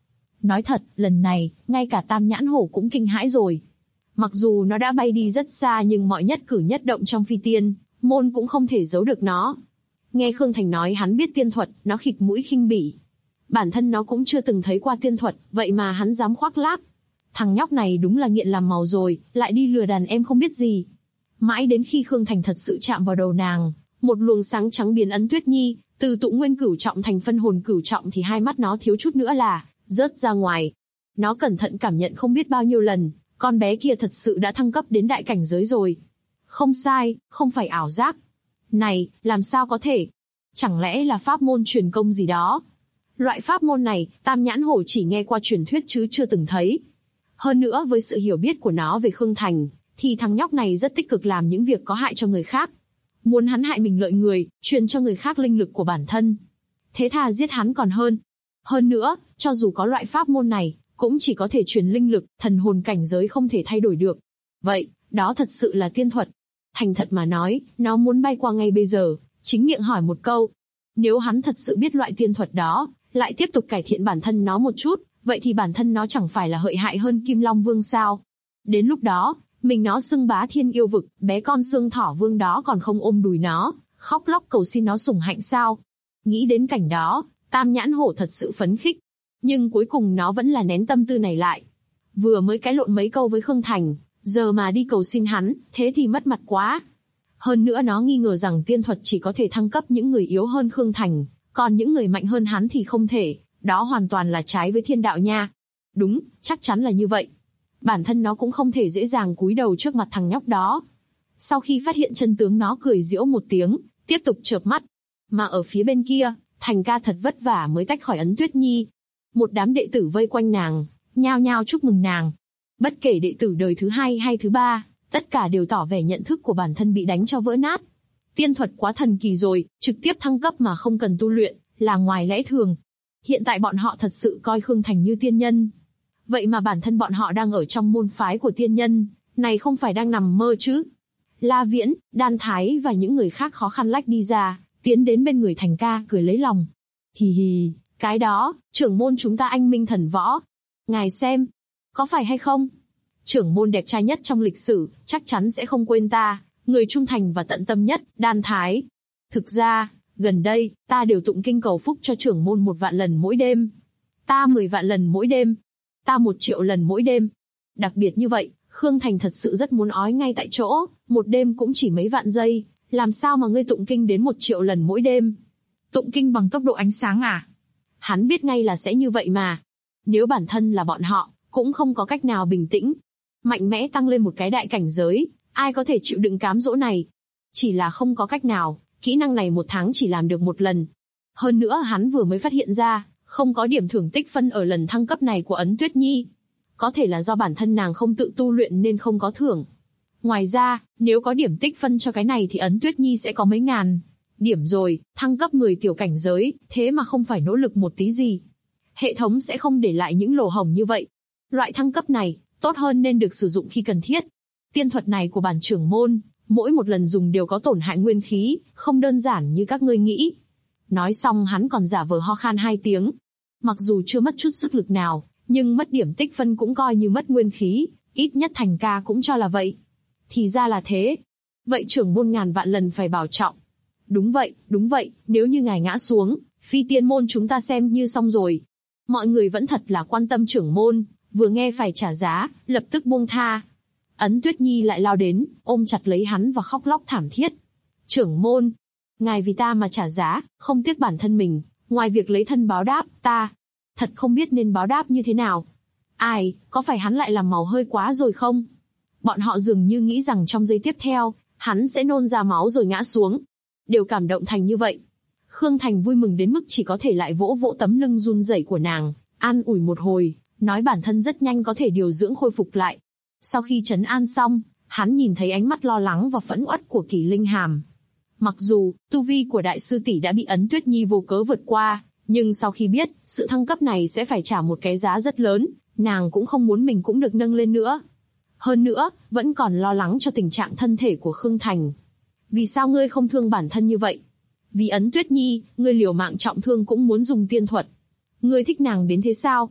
Speaker 2: Nói thật, lần này, ngay cả Tam Nhãn Hổ cũng kinh hãi rồi. Mặc dù nó đã bay đi rất xa nhưng mọi nhất cử nhất động trong Phi Tiên môn cũng không thể giấu được nó. Nghe Khương Thành nói hắn biết tiên thuật, nó khịt mũi khinh bỉ. Bản thân nó cũng chưa từng thấy qua tiên thuật, vậy mà hắn dám khoác lác. Thằng nhóc này đúng là nghiện làm màu rồi, lại đi lừa đàn em không biết gì. Mãi đến khi Khương Thành thật sự chạm vào đầu nàng, một luồng sáng trắng biến Ấn Tuyết Nhi, từ tụ nguyên cửu trọng thành phân hồn cửu trọng thì hai mắt nó thiếu chút nữa là rớt ra ngoài. Nó cẩn thận cảm nhận không biết bao nhiêu lần, con bé kia thật sự đã thăng cấp đến đại cảnh giới rồi. Không sai, không phải ảo giác. Này, làm sao có thể? Chẳng lẽ là pháp môn truyền công gì đó? Loại pháp môn này, Tam Nhãn Hổ chỉ nghe qua truyền thuyết chứ chưa từng thấy. Hơn nữa với sự hiểu biết của nó về Khương Thành, thì thằng nhóc này rất tích cực làm những việc có hại cho người khác. Muốn hắn hại mình lợi người, truyền cho người khác linh lực của bản thân. Thế thà giết hắn còn hơn. Hơn nữa, cho dù có loại pháp môn này, cũng chỉ có thể truyền linh lực, thần hồn cảnh giới không thể thay đổi được. Vậy, đó thật sự là tiên thuật. Thành thật mà nói, nó muốn bay qua ngay bây giờ, chính miệng hỏi một câu. Nếu hắn thật sự biết loại tiên thuật đó, lại tiếp tục cải thiện bản thân nó một chút, vậy thì bản thân nó chẳng phải là hlợi hại hơn Kim Long Vương sao? Đến lúc đó, mình nó xưng bá thiên yêu vực, bé con xương thỏ vương đó còn không ôm đùi nó, khóc lóc cầu xin nó sủng hạnh sao? Nghĩ đến cảnh đó, Tam Nhãn Hổ thật sự phấn khích. Nhưng cuối cùng nó vẫn là nén tâm tư này lại. Vừa mới cãi lộn mấy câu với Khương Thành, giờ mà đi cầu xin hắn, thế thì mất mặt quá. Hơn nữa nó nghi ngờ rằng tiên thuật chỉ có thể thăng cấp những người yếu hơn Khương Thành, còn những người mạnh hơn hắn thì không thể, đó hoàn toàn là trái với thiên đạo nha. Đúng, chắc chắn là như vậy. Bản thân nó cũng không thể dễ dàng cúi đầu trước mặt thằng nhóc đó. Sau khi phát hiện chân tướng nó cười giễu một tiếng, tiếp tục chợp mắt. Mà ở phía bên kia, Thành ca thật vất vả mới tách khỏi Ấn Tuyết Nhi. Một đám đệ tử vây quanh nàng, nhao nhao chúc mừng nàng. Bất kể đệ tử đời thứ 2 hay thứ 3, tất cả đều tỏ vẻ nhận thức của bản thân bị đánh cho vỡ nát. Tiên thuật quá thần kỳ rồi, trực tiếp thăng cấp mà không cần tu luyện, là ngoài lẽ thường. Hiện tại bọn họ thật sự coi Khương Thành như tiên nhân. Vậy mà bản thân bọn họ đang ở trong môn phái của tiên nhân, này không phải đang nằm mơ chứ. La Viễn, Đan Thái và những người khác khó khăn lách đi ra, tiến đến bên người Thành ca cười lấy lòng. Hì hì, cái đó, trưởng môn chúng ta anh minh thần võ. Ngài xem, có phải hay không? Trưởng môn đẹp trai nhất trong lịch sử, chắc chắn sẽ không quên ta, người trung thành và tận tâm nhất, Đan Thái. Thực ra, gần đây, ta đều tụng kinh cầu phúc cho trưởng môn 1 vạn lần mỗi đêm. Ta 10 vạn lần mỗi đêm. Ta 1 triệu lần mỗi đêm. Đặc biệt như vậy, Khương Thành thật sự rất muốn ói ngay tại chỗ, một đêm cũng chỉ mấy vạn giây, làm sao mà ngươi tụng kinh đến 1 triệu lần mỗi đêm? Tụng kinh bằng tốc độ ánh sáng à? Hắn biết ngay là sẽ như vậy mà. Nếu bản thân là bọn họ, cũng không có cách nào bình tĩnh. Mạnh mẽ tăng lên một cái đại cảnh giới, ai có thể chịu đựng cám dỗ này? Chỉ là không có cách nào, kỹ năng này 1 tháng chỉ làm được 1 lần. Hơn nữa hắn vừa mới phát hiện ra, không có điểm thưởng tích phân ở lần thăng cấp này của Ấn Tuyết Nhi. Có thể là do bản thân nàng không tự tu luyện nên không có thưởng. Ngoài ra, nếu có điểm tích phân cho cái này thì Ấn Tuyết Nhi sẽ có mấy ngàn điểm rồi, thăng cấp người tiểu cảnh giới, thế mà không phải nỗ lực một tí gì. Hệ thống sẽ không để lại những lỗ hổng như vậy. Loại thăng cấp này, tốt hơn nên được sử dụng khi cần thiết. Tiên thuật này của bản trưởng môn, mỗi một lần dùng đều có tổn hại nguyên khí, không đơn giản như các ngươi nghĩ. Nói xong hắn còn giả vờ ho khan 2 tiếng. Mặc dù chưa mất chút sức lực nào, nhưng mất điểm tích phân cũng coi như mất nguyên khí, ít nhất Thành ca cũng cho là vậy. Thì ra là thế. Vậy trưởng môn ngàn vạn lần phải bảo trọng. Đúng vậy, nếu như ngài ngã xuống, Phi Tiên môn chúng ta xem như xong rồi. Mọi người vẫn thật là quan tâm trưởng môn, vừa nghe phải trả giá, lập tức buông tha. Ấn Tuyết Nhi lại lao đến, ôm chặt lấy hắn và khóc lóc thảm thiết. Trưởng môn, ngài vì ta mà trả giá, không tiếc bản thân mình, ngoài việc lấy thân báo đáp, ta thật không biết nên báo đáp như thế nào. Ai, có phải hắn lại làm màu hơi quá rồi không? Bọn họ dường như nghĩ rằng trong giây tiếp theo, hắn sẽ nôn ra máu rồi ngã xuống. Đều cảm động thành như vậy. Khương Thành vui mừng đến mức chỉ có thể lại vỗ vỗ tấm lưng run rẩy của nàng, an ủi một hồi, nói bản thân rất nhanh có thể điều dưỡng khôi phục lại. Sau khi trấn an xong, hắn nhìn thấy ánh mắt lo lắng và phẫn uất của Kỳ Linh Hàm. Mặc dù, tu vi của đại sư tỷ đã bị Ấn Tuyết Nhi vô cớ vượt qua, nhưng sau khi biết, sự thăng cấp này sẽ phải trả một cái giá rất lớn, nàng cũng không muốn mình cũng được nâng lên nữa. Hơn nữa, vẫn còn lo lắng cho tình trạng thân thể của Khương Thành. Vì sao ngươi không thương bản thân như vậy? Vì Ấn Tuyết Nhi, ngươi liều mạng trọng thương cũng muốn dùng tiên thuật. Ngươi thích nàng đến thế sao?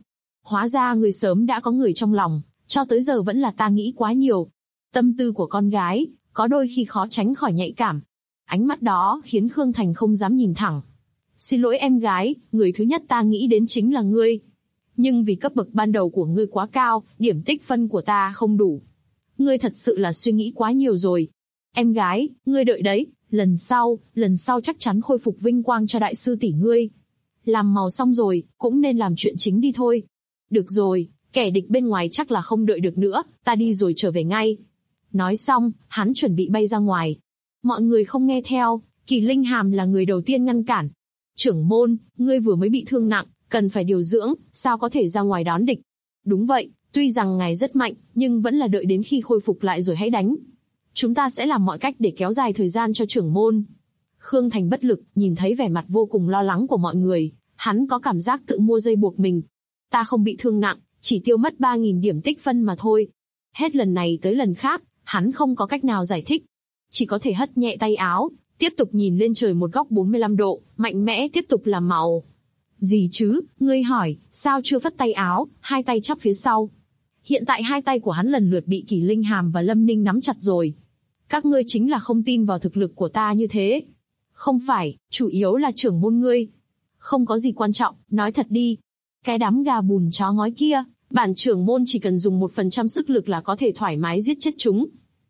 Speaker 2: Hóa ra ngươi sớm đã có người trong lòng, cho tới giờ vẫn là ta nghĩ quá nhiều. Tâm tư của con gái, có đôi khi khó tránh khỏi nhạy cảm. Ánh mắt đó khiến Khương Thành không dám nhìn thẳng. Xin lỗi em gái, người thứ nhất ta nghĩ đến chính là ngươi. Nhưng vì cấp bậc ban đầu của ngươi quá cao, điểm tích phân của ta không đủ. Ngươi thật sự là suy nghĩ quá nhiều rồi. Em gái, ngươi đợi đấy, lần sau chắc chắn khôi phục vinh quang cho đại sư tỷ ngươi. Làm màu xong rồi, cũng nên làm chuyện chính đi thôi. Được rồi, kẻ địch bên ngoài chắc là không đợi được nữa, ta đi rồi trở về ngay. Nói xong, hắn chuẩn bị bay ra ngoài. Mọi người không nghe theo, Kỳ Linh Hàm là người đầu tiên ngăn cản. Trưởng môn, ngươi vừa mới bị thương nặng, cần phải điều dưỡng, sao có thể ra ngoài đón địch? Đúng vậy, tuy rằng ngài rất mạnh, nhưng vẫn là đợi đến khi khôi phục lại rồi hãy đánh. Chúng ta sẽ làm mọi cách để kéo dài thời gian cho trưởng môn. Khương Thành bất lực, nhìn thấy vẻ mặt vô cùng lo lắng của mọi người, hắn có cảm giác tự mua dây buộc mình. Ta không bị thương nặng, chỉ tiêu mất 3.000 điểm tích phân mà thôi. Hết lần này tới lần khác, hắn không có cách nào giải thích. Chỉ có thể hất nhẹ tay áo, tiếp tục nhìn lên trời một góc 45 độ, mạnh mẽ tiếp tục làm màu. Gì chứ, ngươi hỏi, sao chưa phất tay áo, hai tay chắp phía sau. Hiện tại hai tay của hắn lần lượt bị Kỳ Linh Hàm và Lâm Ninh nắm chặt rồi. Các ngươi chính là không tin vào thực lực của ta như thế. Không phải, chủ yếu là trưởng môn ngươi. Không có gì quan trọng, nói thật đi. Cái đám gà bùn chó ngói kia, bản trưởng môn chỉ cần dùng 1% sức lực là có thể thoải mái giết chết chúng.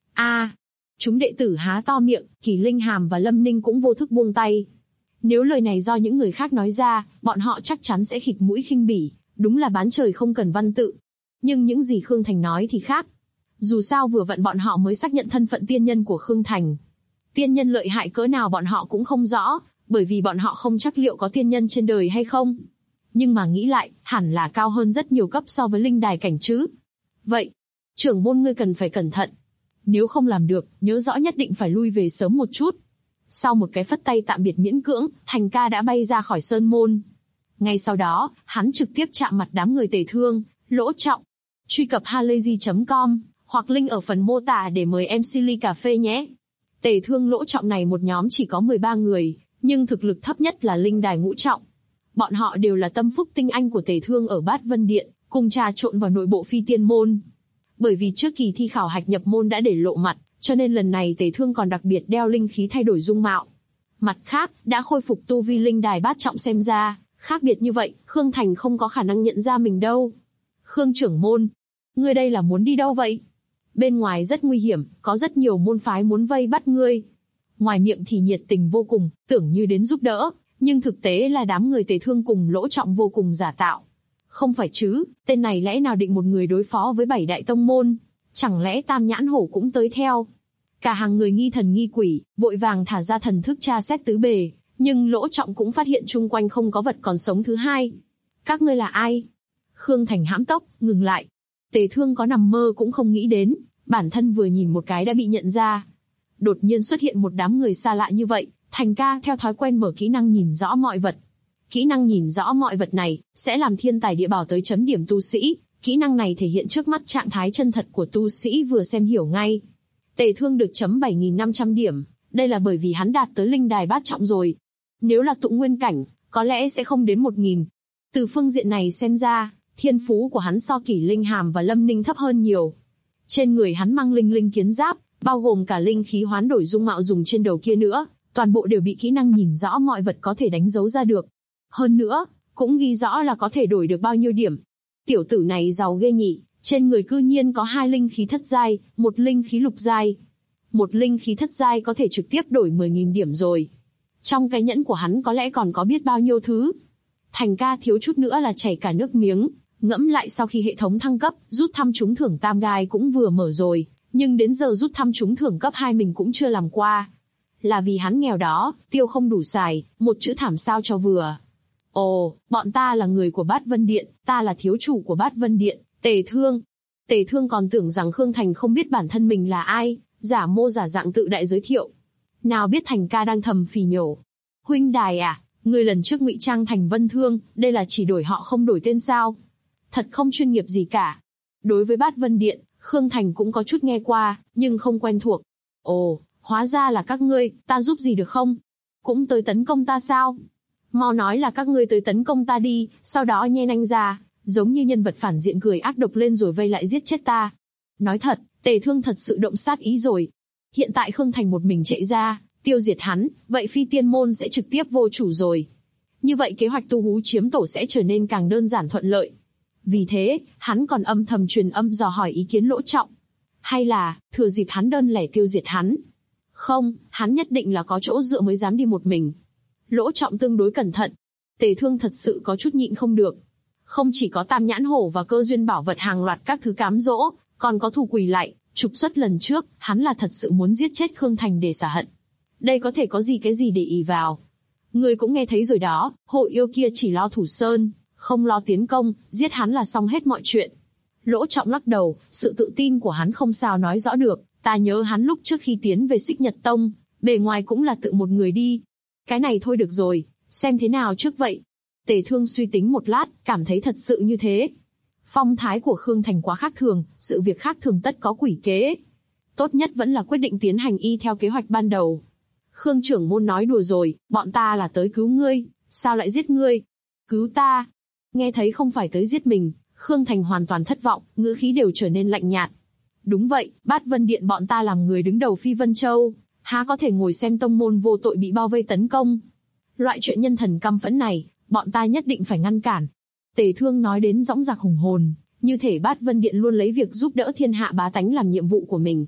Speaker 2: Chúng đệ tử há to miệng, Kỳ Linh Hàm và Lâm Ninh cũng vô thức buông tay. Nếu lời này do những người khác nói ra, bọn họ chắc chắn sẽ khịt mũi khinh bỉ, đúng là bán trời không cần văn tự. Nhưng những gì Khương Thành nói thì khác. Dù sao vừa vặn bọn họ mới xác nhận thân phận tiên nhân của Khương Thành. Tiên nhân lợi hại cỡ nào bọn họ cũng không rõ, bởi vì bọn họ không chắc liệu có tiên nhân trên đời hay không. Nhưng mà nghĩ lại, hẳn là cao hơn rất nhiều cấp so với linh đài cảnh chứ. Vậy, trưởng môn ngươi cần phải cẩn thận. Nếu không làm được, nhớ rõ nhất định phải lui về sớm một chút. Sau một cái phất tay tạm biệt miễn cưỡng, Thành Ca đã bay ra khỏi sơn môn. Ngay sau đó, hắn trực tiếp chạm mặt đám người Tề Thương, Lỗ Trọng. Truy cập halayzi.com, hoặc link ở phần mô tả để mời MC ly cà phê nhé. Tề Thương Lỗ Trọng này một nhóm chỉ có 13 người, nhưng thực lực thấp nhất là linh đài ngũ trọng. Bọn họ đều là tâm phúc tinh anh của Tề Thương ở Bát Vân Điện, cùng trà trộn vào nội bộ Phi Tiên Môn. Bởi vì trước kỳ thi khảo hạch nhập môn đã để lộ mặt, cho nên lần này Tề Thương còn đặc biệt đeo linh khí thay đổi dung mạo. Mặt khác, đã khôi phục tu vi linh đài bát trọng xem ra, khác biệt như vậy, Khương Thành không có khả năng nhận ra mình đâu. Khương trưởng môn, ngươi đây là muốn đi đâu vậy? Bên ngoài rất nguy hiểm, có rất nhiều môn phái muốn vây bắt ngươi. Ngoài miệng thì nhiệt tình vô cùng, tưởng như đến giúp đỡ, nhưng thực tế là đám người Tề Thương cùng Lỗ Trọng vô cùng giả tạo. Không phải chứ, tên này lẽ nào định một người đối phó với 7 đại tông môn? Chẳng lẽ Tam Nhãn Hổ cũng tới theo? Cả hàng người nghi thần nghi quỷ, vội vàng thả ra thần thức tra xét tứ bề, nhưng Lỗ Trọng cũng phát hiện chung quanh không có vật còn sống thứ hai. Các ngươi là ai? Khương Thành hãm tốc, ngừng lại. Tề Thương có nằm mơ cũng không nghĩ đến, bản thân vừa nhìn một cái đã bị nhận ra. Đột nhiên xuất hiện một đám người xa lạ như vậy, Thành Ca theo thói quen mở kỹ năng nhìn rõ mọi vật. Kỹ năng nhìn rõ mọi vật này, sẽ làm thiên tài địa bảo tới chấm điểm tu sĩ. Kỹ năng này thể hiện trước mắt trạng thái chân thật của tu sĩ vừa xem hiểu ngay. Tề Thương được chấm 7.500 điểm, đây là bởi vì hắn đạt tới linh đài bát trọng rồi. Nếu là tụng nguyên cảnh, có lẽ sẽ không đến 1.000. Từ phương diện này xem ra, thiên phú của hắn so Kỷ Linh Hàm và Lâm Ninh thấp hơn nhiều. Trên người hắn mang linh kiến giáp, bao gồm cả linh khí hoán đổi dung mạo dùng trên đầu kia nữa, toàn bộ đều bị kỹ năng nhìn rõ mọi vật có thể đánh dấu ra được. Hơn nữa, cũng ghi rõ là có thể đổi được bao nhiêu điểm. Tiểu tử này giàu ghê nhỉ, trên người cư nhiên có 2 linh khí thất giai, 1 linh khí lục giai. 1 linh khí thất giai có thể trực tiếp đổi 10.000 điểm rồi. Trong cái nhẫn của hắn có lẽ còn có biết bao nhiêu thứ. Thành Ca thiếu chút nữa là chảy cả nước miếng, ngẫm lại sau khi hệ thống thăng cấp, rút thăm trúng thưởng tam gai cũng vừa mở rồi, nhưng đến giờ rút thăm trúng thưởng cấp 2 mình cũng chưa làm qua. Là vì hắn nghèo đó, tiêu không đủ xài, một chữ thảm sao cho vừa. Ồ, bọn ta là người của Bát Vân Điện, ta là thiếu chủ của Bát Vân Điện, Tề Thương. Tề Thương còn tưởng rằng Khương Thành không biết bản thân mình là ai, giả mô giả dạng tự đại giới thiệu. Nào biết Thành Ca đang thầm phì nhổ. Huynh đài à, người lần trước ngụy trang thành Vân Thương, đây là chỉ đổi họ không đổi tên sao? Thật không chuyên nghiệp gì cả. Đối với Bát Vân Điện, Khương Thành cũng có chút nghe qua, nhưng không quen thuộc. Ồ, hóa ra là các ngươi, ta giúp gì được không? Cũng tới tấn công ta sao? Mau nói là các ngươi tới tấn công ta đi, sau đó nhe nanh ra, giống như nhân vật phản diện cười ác độc lên rồi vây lại giết chết ta. Nói thật, Tề Thương thật sự động sát ý rồi. Hiện tại Khương Thành một mình chạy ra, tiêu diệt hắn, vậy Phi Tiên Môn sẽ trực tiếp vô chủ rồi. Như vậy kế hoạch tu hú chiếm tổ sẽ trở nên càng đơn giản thuận lợi. Vì thế, hắn còn âm thầm truyền âm dò hỏi ý kiến Lỗ Trọng. Hay là, thừa dịp hắn đơn lẻ tiêu diệt hắn? Không, hắn nhất định là có chỗ dựa mới dám đi một mình. Lỗ Trọng tương đối cẩn thận. Tề Thương thật sự có chút nhịn không được. Không chỉ có Tam Nhãn Hổ và cơ duyên bảo vật hàng loạt các thứ cám dỗ, còn có thù quỳ lạy, trục xuất lần trước, hắn là thật sự muốn giết chết Khương Thành để xả hận. Đây có thể có gì cái gì để ỷ vào. Người cũng nghe thấy rồi đó, hộ yêu kia chỉ lo thủ sơn, không lo tiến công, giết hắn là xong hết mọi chuyện. Lỗ Trọng lắc đầu, sự tự tin của hắn không sao nói rõ được, ta nhớ hắn lúc trước khi tiến về Xích Nhật Tông, bề ngoài cũng là tự một người đi. Cái này thôi được rồi, xem thế nào trước vậy. Tề Thương suy tính một lát, cảm thấy thật sự như thế. Phong thái của Khương Thành quá khác thường, sự việc khác thường tất có quỷ kế. Tốt nhất vẫn là quyết định tiến hành y theo kế hoạch ban đầu. Khương trưởng môn nói đùa rồi, bọn ta là tới cứu ngươi, sao lại giết ngươi? Cứu ta? Nghe thấy không phải tới giết mình, Khương Thành hoàn toàn thất vọng, ngữ khí đều trở nên lạnh nhạt. Đúng vậy, Bát Vân Điện bọn ta làm người đứng đầu Phi Vân Châu, há có thể ngồi xem tông môn vô tội bị bao vây tấn công. Loại chuyện nhân thần căm phẫn này, bọn ta nhất định phải ngăn cản. Tề Thương nói đến dõng dạc hùng hồn, như thể Bát Vân Điện luôn lấy việc giúp đỡ thiên hạ bá tánh làm nhiệm vụ của mình.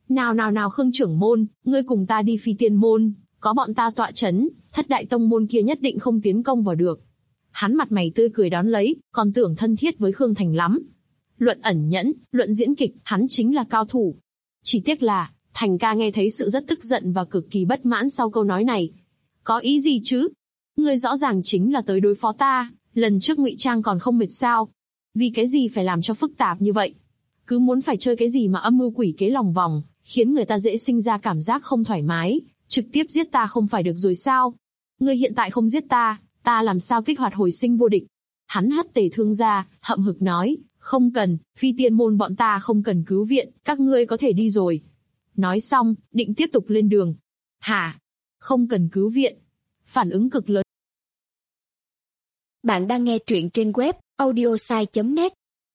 Speaker 2: Nào Khương trưởng môn, ngươi cùng ta đi Phi Tiên Môn, có bọn ta tọa chấn, thất đại tông môn kia nhất định không tiến công vào được. Hắn mặt mày tươi cười đón lấy, còn tưởng thân thiết với Khương Thành lắm. Luận ẩn nhẫn, luận diễn kịch, hắn chính là cao thủ. Chỉ tiếc là, Thành ca nghe thấy sự rất tức giận và cực kỳ bất mãn sau câu nói này. Có ý gì chứ? Ngươi rõ ràng chính là tới đối phó ta, lần trước ngụy trang còn không mệt sao? Vì cái gì phải làm cho phức tạp như vậy? Cứ muốn phải chơi cái gì mà âm mưu quỷ kế lòng vòng, khiến người ta dễ sinh ra cảm giác không thoải mái, trực tiếp giết ta không phải được rồi sao? Ngươi hiện tại không giết ta, ta làm sao kích hoạt hồi sinh vô địch? Hắn hất Tề Thương ra, hậm hực nói, không cần, Phi Tiên Môn bọn ta không cần cứu viện, các ngươi có thể đi rồi. Nói xong, định tiếp tục lên đường. Hả? Không cần cứu viện? Phản ứng cực lớn.
Speaker 3: Bạn đang nghe truyện trên web audiosai.net.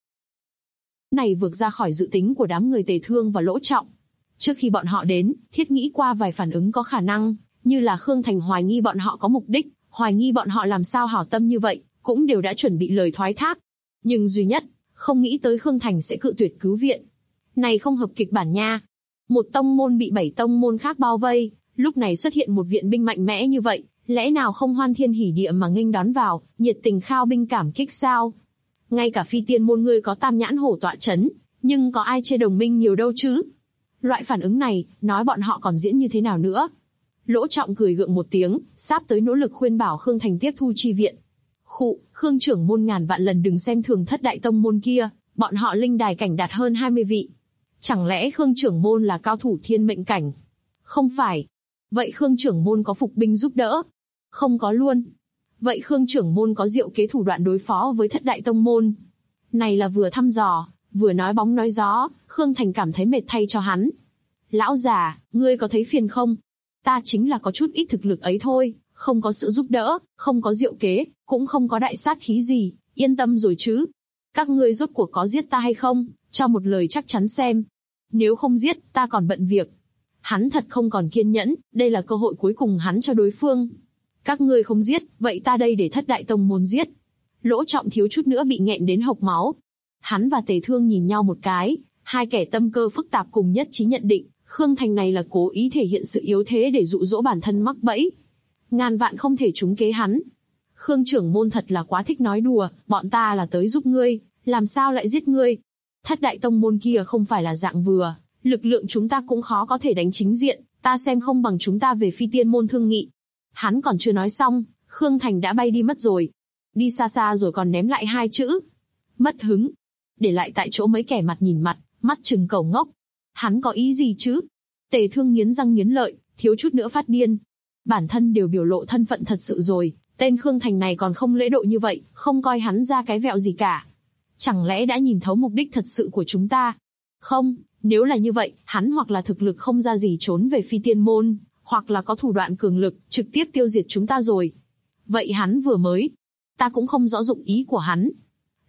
Speaker 2: Này vượt ra khỏi dự tính của đám người Tề Thương và Lỗ Trọng. Trước khi bọn họ đến, Thiết nghĩ qua vài phản ứng có khả năng, như là Khương Thành hoài nghi bọn họ có mục đích, hoài nghi bọn họ làm sao hảo tâm như vậy, cũng đều đã chuẩn bị lời thoái thác. Nhưng duy nhất, không nghĩ tới Khương Thành sẽ cự tuyệt cứu viện. Này không hợp kịch bản nha. Một tông môn bị 7 tông môn khác bao vây, lúc này xuất hiện một viện binh mạnh mẽ như vậy, lẽ nào không hoan thiên hỉ địa mà nghênh đón vào, nhiệt tình khao binh cảm kích sao? Ngay cả Phi Tiên Môn ngươi có Tam Nhãn Hổ tọa chấn, nhưng có ai chê đồng minh nhiều đâu chứ? Loại phản ứng này, nói bọn họ còn diễn như thế nào nữa? Lỗ Trọng cười gượng một tiếng, sắp tới nỗ lực khuyên bảo Khương Thành tiếp thu chi viện. Khương trưởng môn ngàn vạn lần đừng xem thường thất đại tông môn kia, bọn họ linh đài cảnh đạt hơn 20 vị. Chẳng lẽ Khương trưởng môn là cao thủ thiên mệnh cảnh? Không phải. Vậy Khương trưởng môn có phục binh giúp đỡ? Không có luôn. Vậy Khương trưởng môn có diệu kế thủ đoạn đối phó với thất đại tông môn? Này là vừa thăm dò, vừa nói bóng nói gió, Khương Thành cảm thấy mệt thay cho hắn. Lão già, ngươi có thấy phiền không? Ta chính là có chút ít thực lực ấy thôi, không có sự giúp đỡ, không có diệu kế, cũng không có đại sát khí gì, yên tâm rồi chứ. Các ngươi rốt cuộc có giết ta hay không, cho một lời chắc chắn xem. Nếu không giết, ta còn bận việc. Hắn thật không còn kiên nhẫn, đây là cơ hội cuối cùng hắn cho đối phương. Các ngươi không giết, vậy ta đây để thất đại tông môn giết. Lỗ Trọng thiếu chút nữa bị nghẹn đến hộc máu. Hắn và Tề Thương nhìn nhau một cái, hai kẻ tâm cơ phức tạp cùng nhất trí nhận định, Khương Thành này là cố ý thể hiện sự yếu thế để dụ dỗ bản thân mắc bẫy. Ngàn vạn không thể trúng kế hắn. Khương trưởng môn thật là quá thích nói đùa, bọn ta là tới giúp ngươi, làm sao lại giết ngươi? Thất đại tông môn kia không phải là dạng vừa, lực lượng chúng ta cũng khó có thể đánh chính diện, ta xem không bằng chúng ta về Phi Tiên Môn thương nghị. Hắn còn chưa nói xong, Khương Thành đã bay đi mất rồi. Đi xa xa rồi còn ném lại 2 chữ. Mất hứng. Để lại tại chỗ mấy kẻ mặt nhìn mặt, mắt trừng cẩu ngốc. Hắn có ý gì chứ? Tề Thương nghiến răng nghiến lợi, thiếu chút nữa phát điên. Bản thân đều biểu lộ thân phận thật sự rồi, tên Khương Thành này còn không lễ độ như vậy, không coi hắn ra cái vẹo gì cả. Chẳng lẽ đã nhìn thấu mục đích thật sự của chúng ta? Không, nếu là như vậy, hắn hoặc là thực lực không ra gì trốn về Phi Tiên Môn, hoặc là có thủ đoạn cường lực, trực tiếp tiêu diệt chúng ta rồi. Vậy hắn vừa mới, ta cũng không rõ dụng ý của hắn.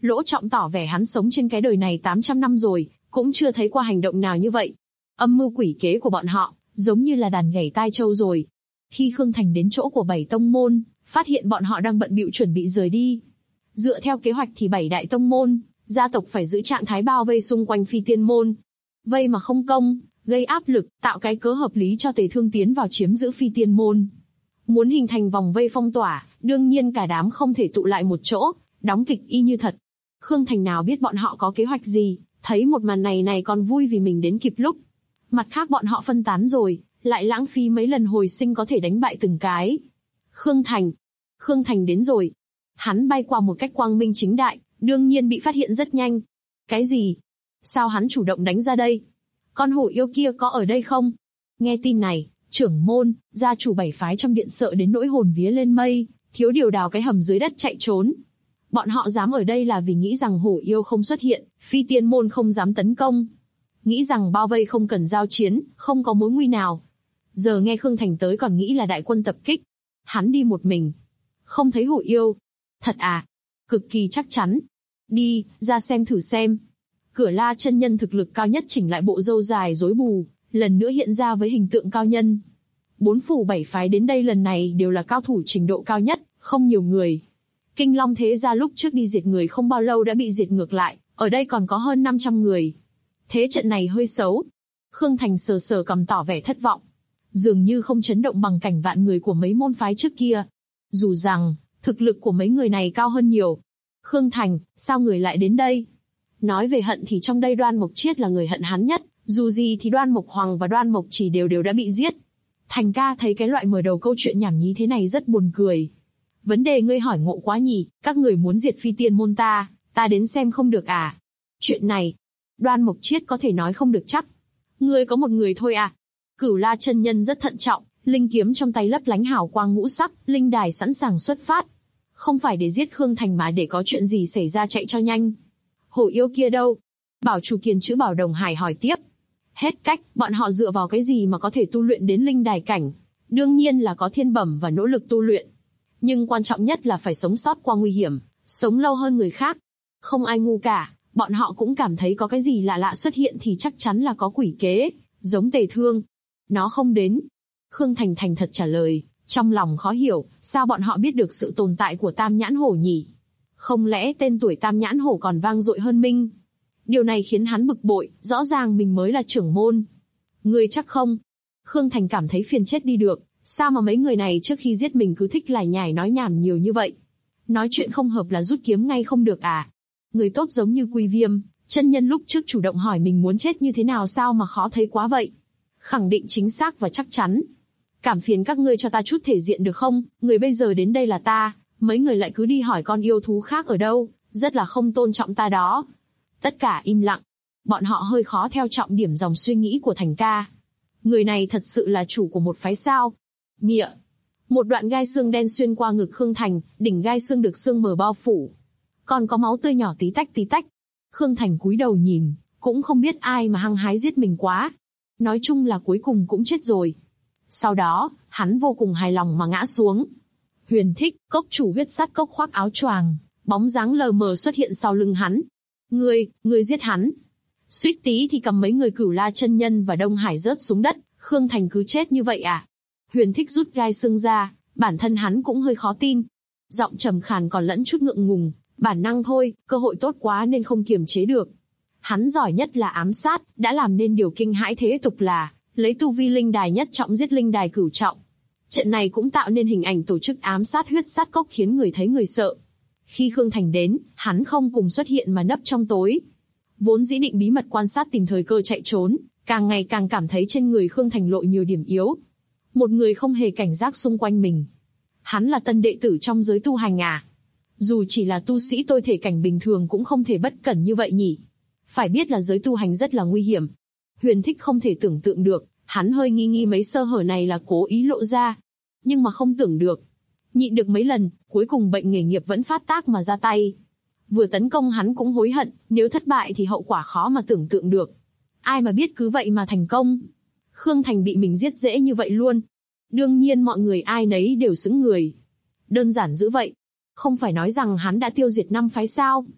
Speaker 2: Lỗ Trọng tỏ vẻ hắn sống trên cái đời này 800 năm rồi, cũng chưa thấy qua hành động nào như vậy. Âm mưu quỷ kế của bọn họ, giống như là đàn gảy tai trâu rồi. Khi Khương Thành đến chỗ của 7 tông môn, phát hiện bọn họ đang bận bịu chuẩn bị rời đi. Dựa theo kế hoạch thì 7 đại tông môn, gia tộc phải giữ trạng thái bao vây xung quanh Phi Tiên môn. Vây mà không công, gây áp lực, tạo cái cớ hợp lý cho Tề Thương tiến vào chiếm giữ Phi Tiên môn. Muốn hình thành vòng vây phong tỏa, đương nhiên cả đám không thể tụ lại một chỗ, đóng kịch y như thật. Khương Thành nào biết bọn họ có kế hoạch gì, thấy một màn này còn vui vì mình đến kịp lúc. Mặt khác bọn họ phân tán rồi, lại lãng phí mấy lần hồi sinh có thể đánh bại từng cái. Khương Thành đến rồi. Hắn bay qua một cách quang minh chính đại, đương nhiên bị phát hiện rất nhanh. Cái gì? Sao hắn chủ động đánh ra đây? Con hổ yêu kia có ở đây không? Nghe tin này, trưởng môn, gia chủ 7 phái trong điện sợ đến nỗi hồn vía lên mây, thiếu điều đào cái hầm dưới đất chạy trốn. Bọn họ dám ở đây là vì nghĩ rằng hổ yêu không xuất hiện, Phi Tiên môn không dám tấn công. Nghĩ rằng bao vây không cần giao chiến, không có mối nguy nào. Giờ nghe Khương Thành tới còn nghĩ là đại quân tập kích. Hắn đi một mình. Không thấy hổ yêu. Thật à? Cực kỳ chắc chắn. Đi, ra xem thử xem. Cửa La chân nhân thực lực cao nhất chỉnh lại bộ râu dài rối bù, lần nữa hiện ra với hình tượng cao nhân. 4 phủ 7 phái đến đây lần này đều là cao thủ trình độ cao nhất, không nhiều người. Kinh Long thế gia lúc trước đi diệt người không bao lâu đã bị diệt ngược lại, ở đây còn có hơn 500 người. Thế trận này hơi xấu. Khương Thành sờ sờ cầm tỏ vẻ thất vọng. Dường như không chấn động bằng cảnh vạn người của mấy môn phái trước kia. Dù rằng, thực lực của mấy người này cao hơn nhiều. Khương Thành, sao người lại đến đây? Nói về hận thì trong đây Đoan Mộc Chiết là người hận hắn nhất, dù gì thì Đoan Mộc Hoàng và Đoan Mộc Chỉ đều đã bị giết. Thành ca thấy cái loại mở đầu câu chuyện nhảm nhí thế này rất buồn cười. Vấn đề ngươi hỏi ngộ quá nhỉ, các người muốn diệt Phi Tiên môn ta đến xem không được à? Chuyện này, Đoan Mộc Chiết có thể nói không được chắc. Ngươi có một người thôi à? Cửu La chân nhân rất thận trọng, linh kiếm trong tay lấp lánh hào quang ngũ sắc, linh đài sẵn sàng xuất phát. Không phải để giết Khương Thành mà để có chuyện gì xảy ra chạy cho nhanh. Hổ yêu kia đâu? Bảo chủ Kiền chữ Bảo Đồng Hải hỏi tiếp. Hết cách, bọn họ dựa vào cái gì mà có thể tu luyện đến linh đài cảnh? Đương nhiên là có thiên bẩm và nỗ lực tu luyện. Nhưng quan trọng nhất là phải sống sót qua nguy hiểm, sống lâu hơn người khác. Không ai ngu cả, bọn họ cũng cảm thấy có cái gì lạ lạ xuất hiện thì chắc chắn là có quỷ kế, giống Tề Thương. Nó không đến. Khương Thành thành thật trả lời, trong lòng khó hiểu, sao bọn họ biết được sự tồn tại của Tam Nhãn Hổ nhỉ? Không lẽ tên tuổi Tam Nhãn Hổ còn vang dội hơn Minh? Điều này khiến hắn bực bội, rõ ràng mình mới là trưởng môn. Ngươi chắc không? Khương Thành cảm thấy phiền chết đi được, sao mà mấy người này trước khi giết mình cứ thích lải nhải nói nhảm nhiều như vậy? Nói chuyện không hợp là rút kiếm ngay không được à? Người tốt giống như Quy Viêm, chân nhân lúc trước chủ động hỏi mình muốn chết như thế nào sao mà khó thấy quá vậy? Khẳng định chính xác và chắc chắn. Cảm phiền các ngươi cho ta chút thể diện được không? Người bây giờ đến đây là ta, mấy người lại cứ đi hỏi con yêu thú khác ở đâu, rất là không tôn trọng ta đó. Tất cả im lặng. Bọn họ hơi khó theo trọng điểm dòng suy nghĩ của Thành ca. Người này thật sự là chủ của một phái sao? Mịa. Một đoạn gai xương đen xuyên qua ngực Khương Thành, đỉnh gai xương được xương mờ bao phủ. Còn có máu tươi nhỏ tí tách tí tách. Khương Thành cúi đầu nhìn, cũng không biết ai mà hăng hái giết mình quá. Nói chung là cuối cùng cũng chết rồi. Sau đó, hắn vô cùng hài lòng mà ngã xuống. Huyền Thích, cốc chủ huyết sắt cốc khoác áo choàng, bóng dáng lờ mờ xuất hiện sau lưng hắn. Ngươi giết hắn. Suýt tí thì cầm mấy người Cửu La chân nhân và Đông Hải rớt xuống đất, Khương Thành cứ chết như vậy à? Huyền Thích rút gai xương ra, bản thân hắn cũng hơi khó tin. Giọng trầm khàn còn lẫn chút ngượng ngùng, bản năng thôi, cơ hội tốt quá nên không kiềm chế được. Hắn giỏi nhất là ám sát, đã làm nên điều kinh hãi thế tục là lấy tu vi linh đài nhất trọng giết linh đài cửu trọng. Trận này cũng tạo nên hình ảnh tổ chức ám sát huyết sát cốc khiến người thấy người sợ. Khi Khương Thành đến, hắn không cùng xuất hiện mà nấp trong tối. Vốn dĩ định bí mật quan sát tìm thời cơ chạy trốn, càng ngày càng cảm thấy trên người Khương Thành lộ nhiều điểm yếu. Một người không hề cảnh giác xung quanh mình. Hắn là tân đệ tử trong giới tu hành à? Dù chỉ là tu sĩ tôi thể cảnh bình thường cũng không thể bất cẩn như vậy nhỉ? Phải biết là giới tu hành rất là nguy hiểm. Huyền Thích không thể tưởng tượng được, hắn hơi nghi mấy sơ hở này là cố ý lộ ra. Nhưng mà không tưởng được. Nhịn được mấy lần, cuối cùng bệnh nghề nghiệp vẫn phát tác mà ra tay. Vừa tấn công hắn cũng hối hận, nếu thất bại thì hậu quả khó mà tưởng tượng được. Ai mà biết cứ vậy mà thành công. Khương Thành bị mình giết dễ như vậy luôn. Đương nhiên mọi người ai nấy đều sững người. Đơn giản dữ vậy. Không phải nói rằng hắn đã tiêu diệt 5 phái sao?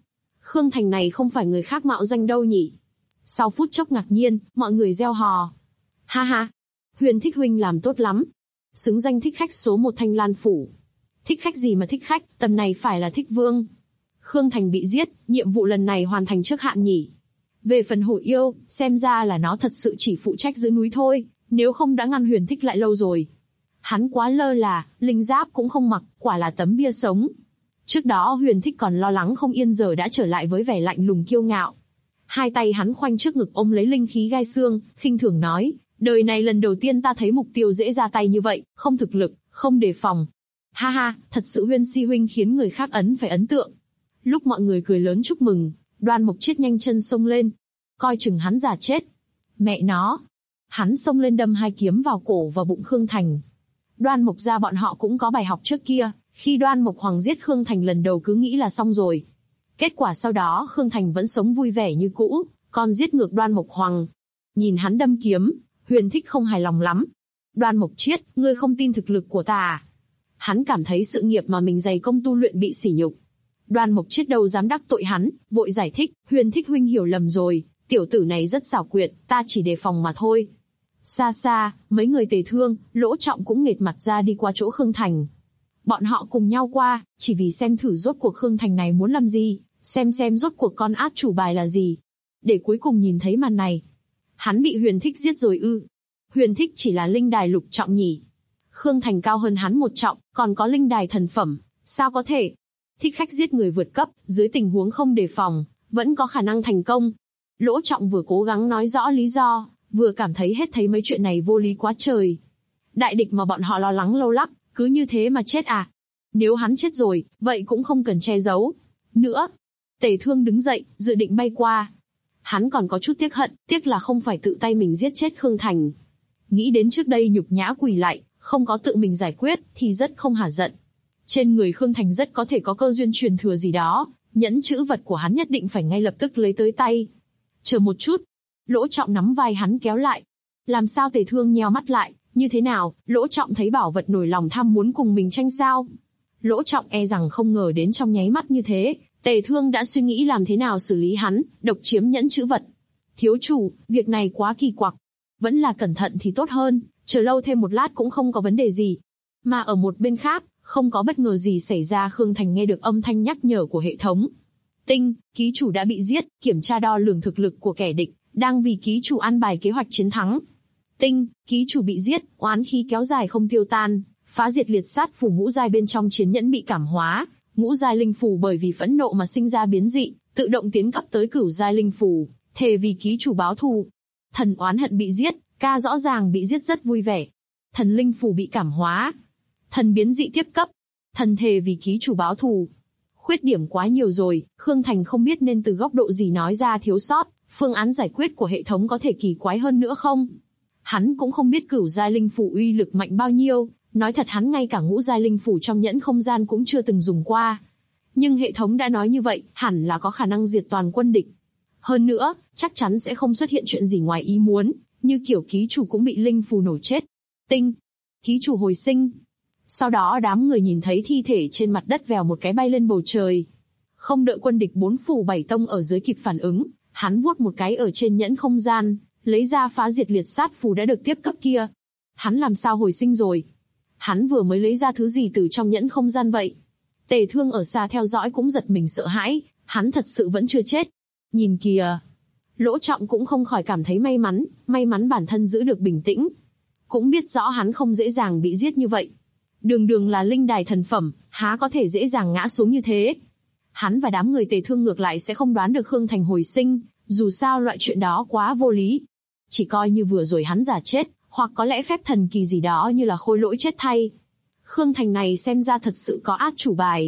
Speaker 2: Khương Thành này không phải người khác mạo danh đâu nhỉ? Sau phút chốc ngạc nhiên, mọi người reo hò. Ha ha, Huyền Thích huynh làm tốt lắm. Xứng danh thích khách số 1 Thanh Lan Phủ. Thích khách gì mà thích khách, tầm này phải là thích vương. Khương Thành bị giết, nhiệm vụ lần này hoàn thành trước hạn nhỉ. Về phần Hổ Yêu, xem ra là nó thật sự chỉ phụ trách giữ núi thôi, nếu không đã ngăn Huyền Thích lại lâu rồi. Hắn quá lơ là, linh giáp cũng không mặc, quả là tấm bia sống. Trước đó Huyền Thích còn lo lắng không yên, giờ đã trở lại với vẻ lạnh lùng kiêu ngạo. Hai tay hắn khoanh trước ngực ôm lấy linh khí gai xương, khinh thường nói, đời này lần đầu tiên ta thấy mục tiêu dễ ra tay như vậy, không thực lực, không đề phòng. Ha ha, thật sự Huyên Si huynh khiến người khác phải ấn tượng. Lúc mọi người cười lớn chúc mừng, Đoan Mộc Chiết nhanh chân xông lên, coi chừng hắn giả chết. Mẹ nó! Hắn xông lên đâm 2 kiếm vào cổ và bụng Khương Thành. Đoan Mộc gia bọn họ cũng có bài học trước kia, khi Đoan Mộc Hoàng giết Khương Thành lần đầu cứ nghĩ là xong rồi. Kết quả sau đó Khương Thành vẫn sống vui vẻ như cũ, còn giết ngược Đoan Mộc Hoàng. Nhìn hắn đâm kiếm, Huyền Thích không hài lòng lắm. Đoan Mộc Chiết, ngươi không tin thực lực của ta à? Hắn cảm thấy sự nghiệp mà mình dày công tu luyện bị sỉ nhục. Đoan Mộc Chiết đâu dám đắc tội hắn, vội giải thích, Huyền Thích huynh hiểu lầm rồi, tiểu tử này rất xảo quyệt, ta chỉ đề phòng mà thôi. Xa xa, mấy người Tề Thương, Lỗ Trọng cũng nghệt mặt ra đi qua chỗ Khương Thành. Bọn họ cùng nhau qua, chỉ vì xem thử rốt cuộc Khương Thành này muốn làm gì, xem rốt cuộc con át chủ bài là gì. Để cuối cùng nhìn thấy màn này. Hắn bị Huyền Thích giết rồi ư? Huyền Thích chỉ là linh đài lục trọng nhỉ? Khương Thành cao hơn hắn 1 trọng, còn có linh đài thần phẩm, sao có thể? Thích khách giết người vượt cấp, dưới tình huống không đề phòng, vẫn có khả năng thành công. Lỗ Trọng vừa cố gắng nói rõ lý do, vừa cảm thấy hết thấy mấy chuyện này vô lý quá trời. Đại địch mà bọn họ lo lắng lâu lắm, cứ như thế mà chết à? Nếu hắn chết rồi, vậy cũng không cần che giấu. Nữa, Tề Thương đứng dậy, dự định bay qua. Hắn còn có chút tiếc hận, tiếc là không phải tự tay mình giết chết Khương Thành. Nghĩ đến trước đây nhục nhã quỳ lại, không có tự mình giải quyết, thì rất không hả giận. Trên người Khương Thành rất có thể có cơ duyên truyền thừa gì đó, nhẫn chữ vật của hắn nhất định phải ngay lập tức lấy tới tay. Chờ một chút, Lỗ Trọng nắm vai hắn kéo lại. Làm sao? Tề Thương nheo mắt lại, như thế nào, Lỗ Trọng thấy bảo vật nổi lòng tham muốn cùng mình tranh sao? Lỗ Trọng e rằng không ngờ đến trong nháy mắt như thế, Tề Thương đã suy nghĩ làm thế nào xử lý hắn, độc chiếm nhẫn chữ vật. Thiếu chủ, việc này quá kỳ quặc. Vẫn là cẩn thận thì tốt hơn, chờ lâu thêm một lát cũng không có vấn đề gì. Mà ở một bên khác, không có bất ngờ gì xảy ra, Khương Thành nghe được âm thanh nhắc nhở của hệ thống. Tinh, ký chủ đã bị giết, kiểm tra đo lường thực lực của kẻ địch, đang vì ký chủ an bài kế hoạch chiến thắng. Tinh, ký chủ bị giết, oán khí kéo dài không tiêu tan, phá diệt liệt sát phủ ngũ giai bên trong chiến nhẫn bị cảm hóa, ngũ giai linh phủ bởi vì phẫn nộ mà sinh ra biến dị, tự động tiến cấp tới cửu giai linh phủ, thề vì ký chủ báo thù. Thần oán hận bị giết, ca rõ ràng bị giết rất vui vẻ. Thần linh phủ bị cảm hóa, thần biến dị tiếp cấp, thần thề vì ký chủ báo thù. Khuyết điểm quá nhiều rồi, Khương Thành không biết nên từ góc độ gì nói ra thiếu sót, phương án giải quyết của hệ thống có thể kỳ quái hơn nữa không? Hắn cũng không biết cửu giai linh phủ uy lực mạnh bao nhiêu, nói thật hắn ngay cả ngũ giai linh phủ trong nhẫn không gian cũng chưa từng dùng qua. Nhưng hệ thống đã nói như vậy, hẳn là có khả năng diệt toàn quân địch. Hơn nữa, chắc chắn sẽ không xuất hiện chuyện gì ngoài ý muốn, như kiểu ký chủ cũng bị linh phù nổ chết. Tinh, ký chủ hồi sinh. Sau đó đám người nhìn thấy thi thể trên mặt đất vèo một cái bay lên bầu trời. Không đợi quân địch 4 phủ 7 tông ở dưới kịp phản ứng, hắn vuốt một cái ở trên nhẫn không gian, lấy ra phá diệt liệt sát phù đã được tiếp cấp kia. Hắn làm sao hồi sinh rồi? Hắn vừa mới lấy ra thứ gì từ trong nhẫn không gian vậy? Tề Thương ở xa theo dõi cũng giật mình sợ hãi, hắn thật sự vẫn chưa chết. Nhìn kìa. Lỗ Trọng cũng không khỏi cảm thấy may mắn bản thân giữ được bình tĩnh. Cũng biết rõ hắn không dễ dàng bị giết như vậy. Đường là linh đài thần phẩm, há có thể dễ dàng ngã xuống như thế. Hắn và đám người Tề Thương ngược lại sẽ không đoán được Khương Thành hồi sinh, dù sao loại chuyện đó quá vô lý. Chỉ coi như vừa rồi hắn giả chết, hoặc có lẽ phép thần kỳ gì đó như là khôi lỗi chết thay. Khương Thành này xem ra thật sự có át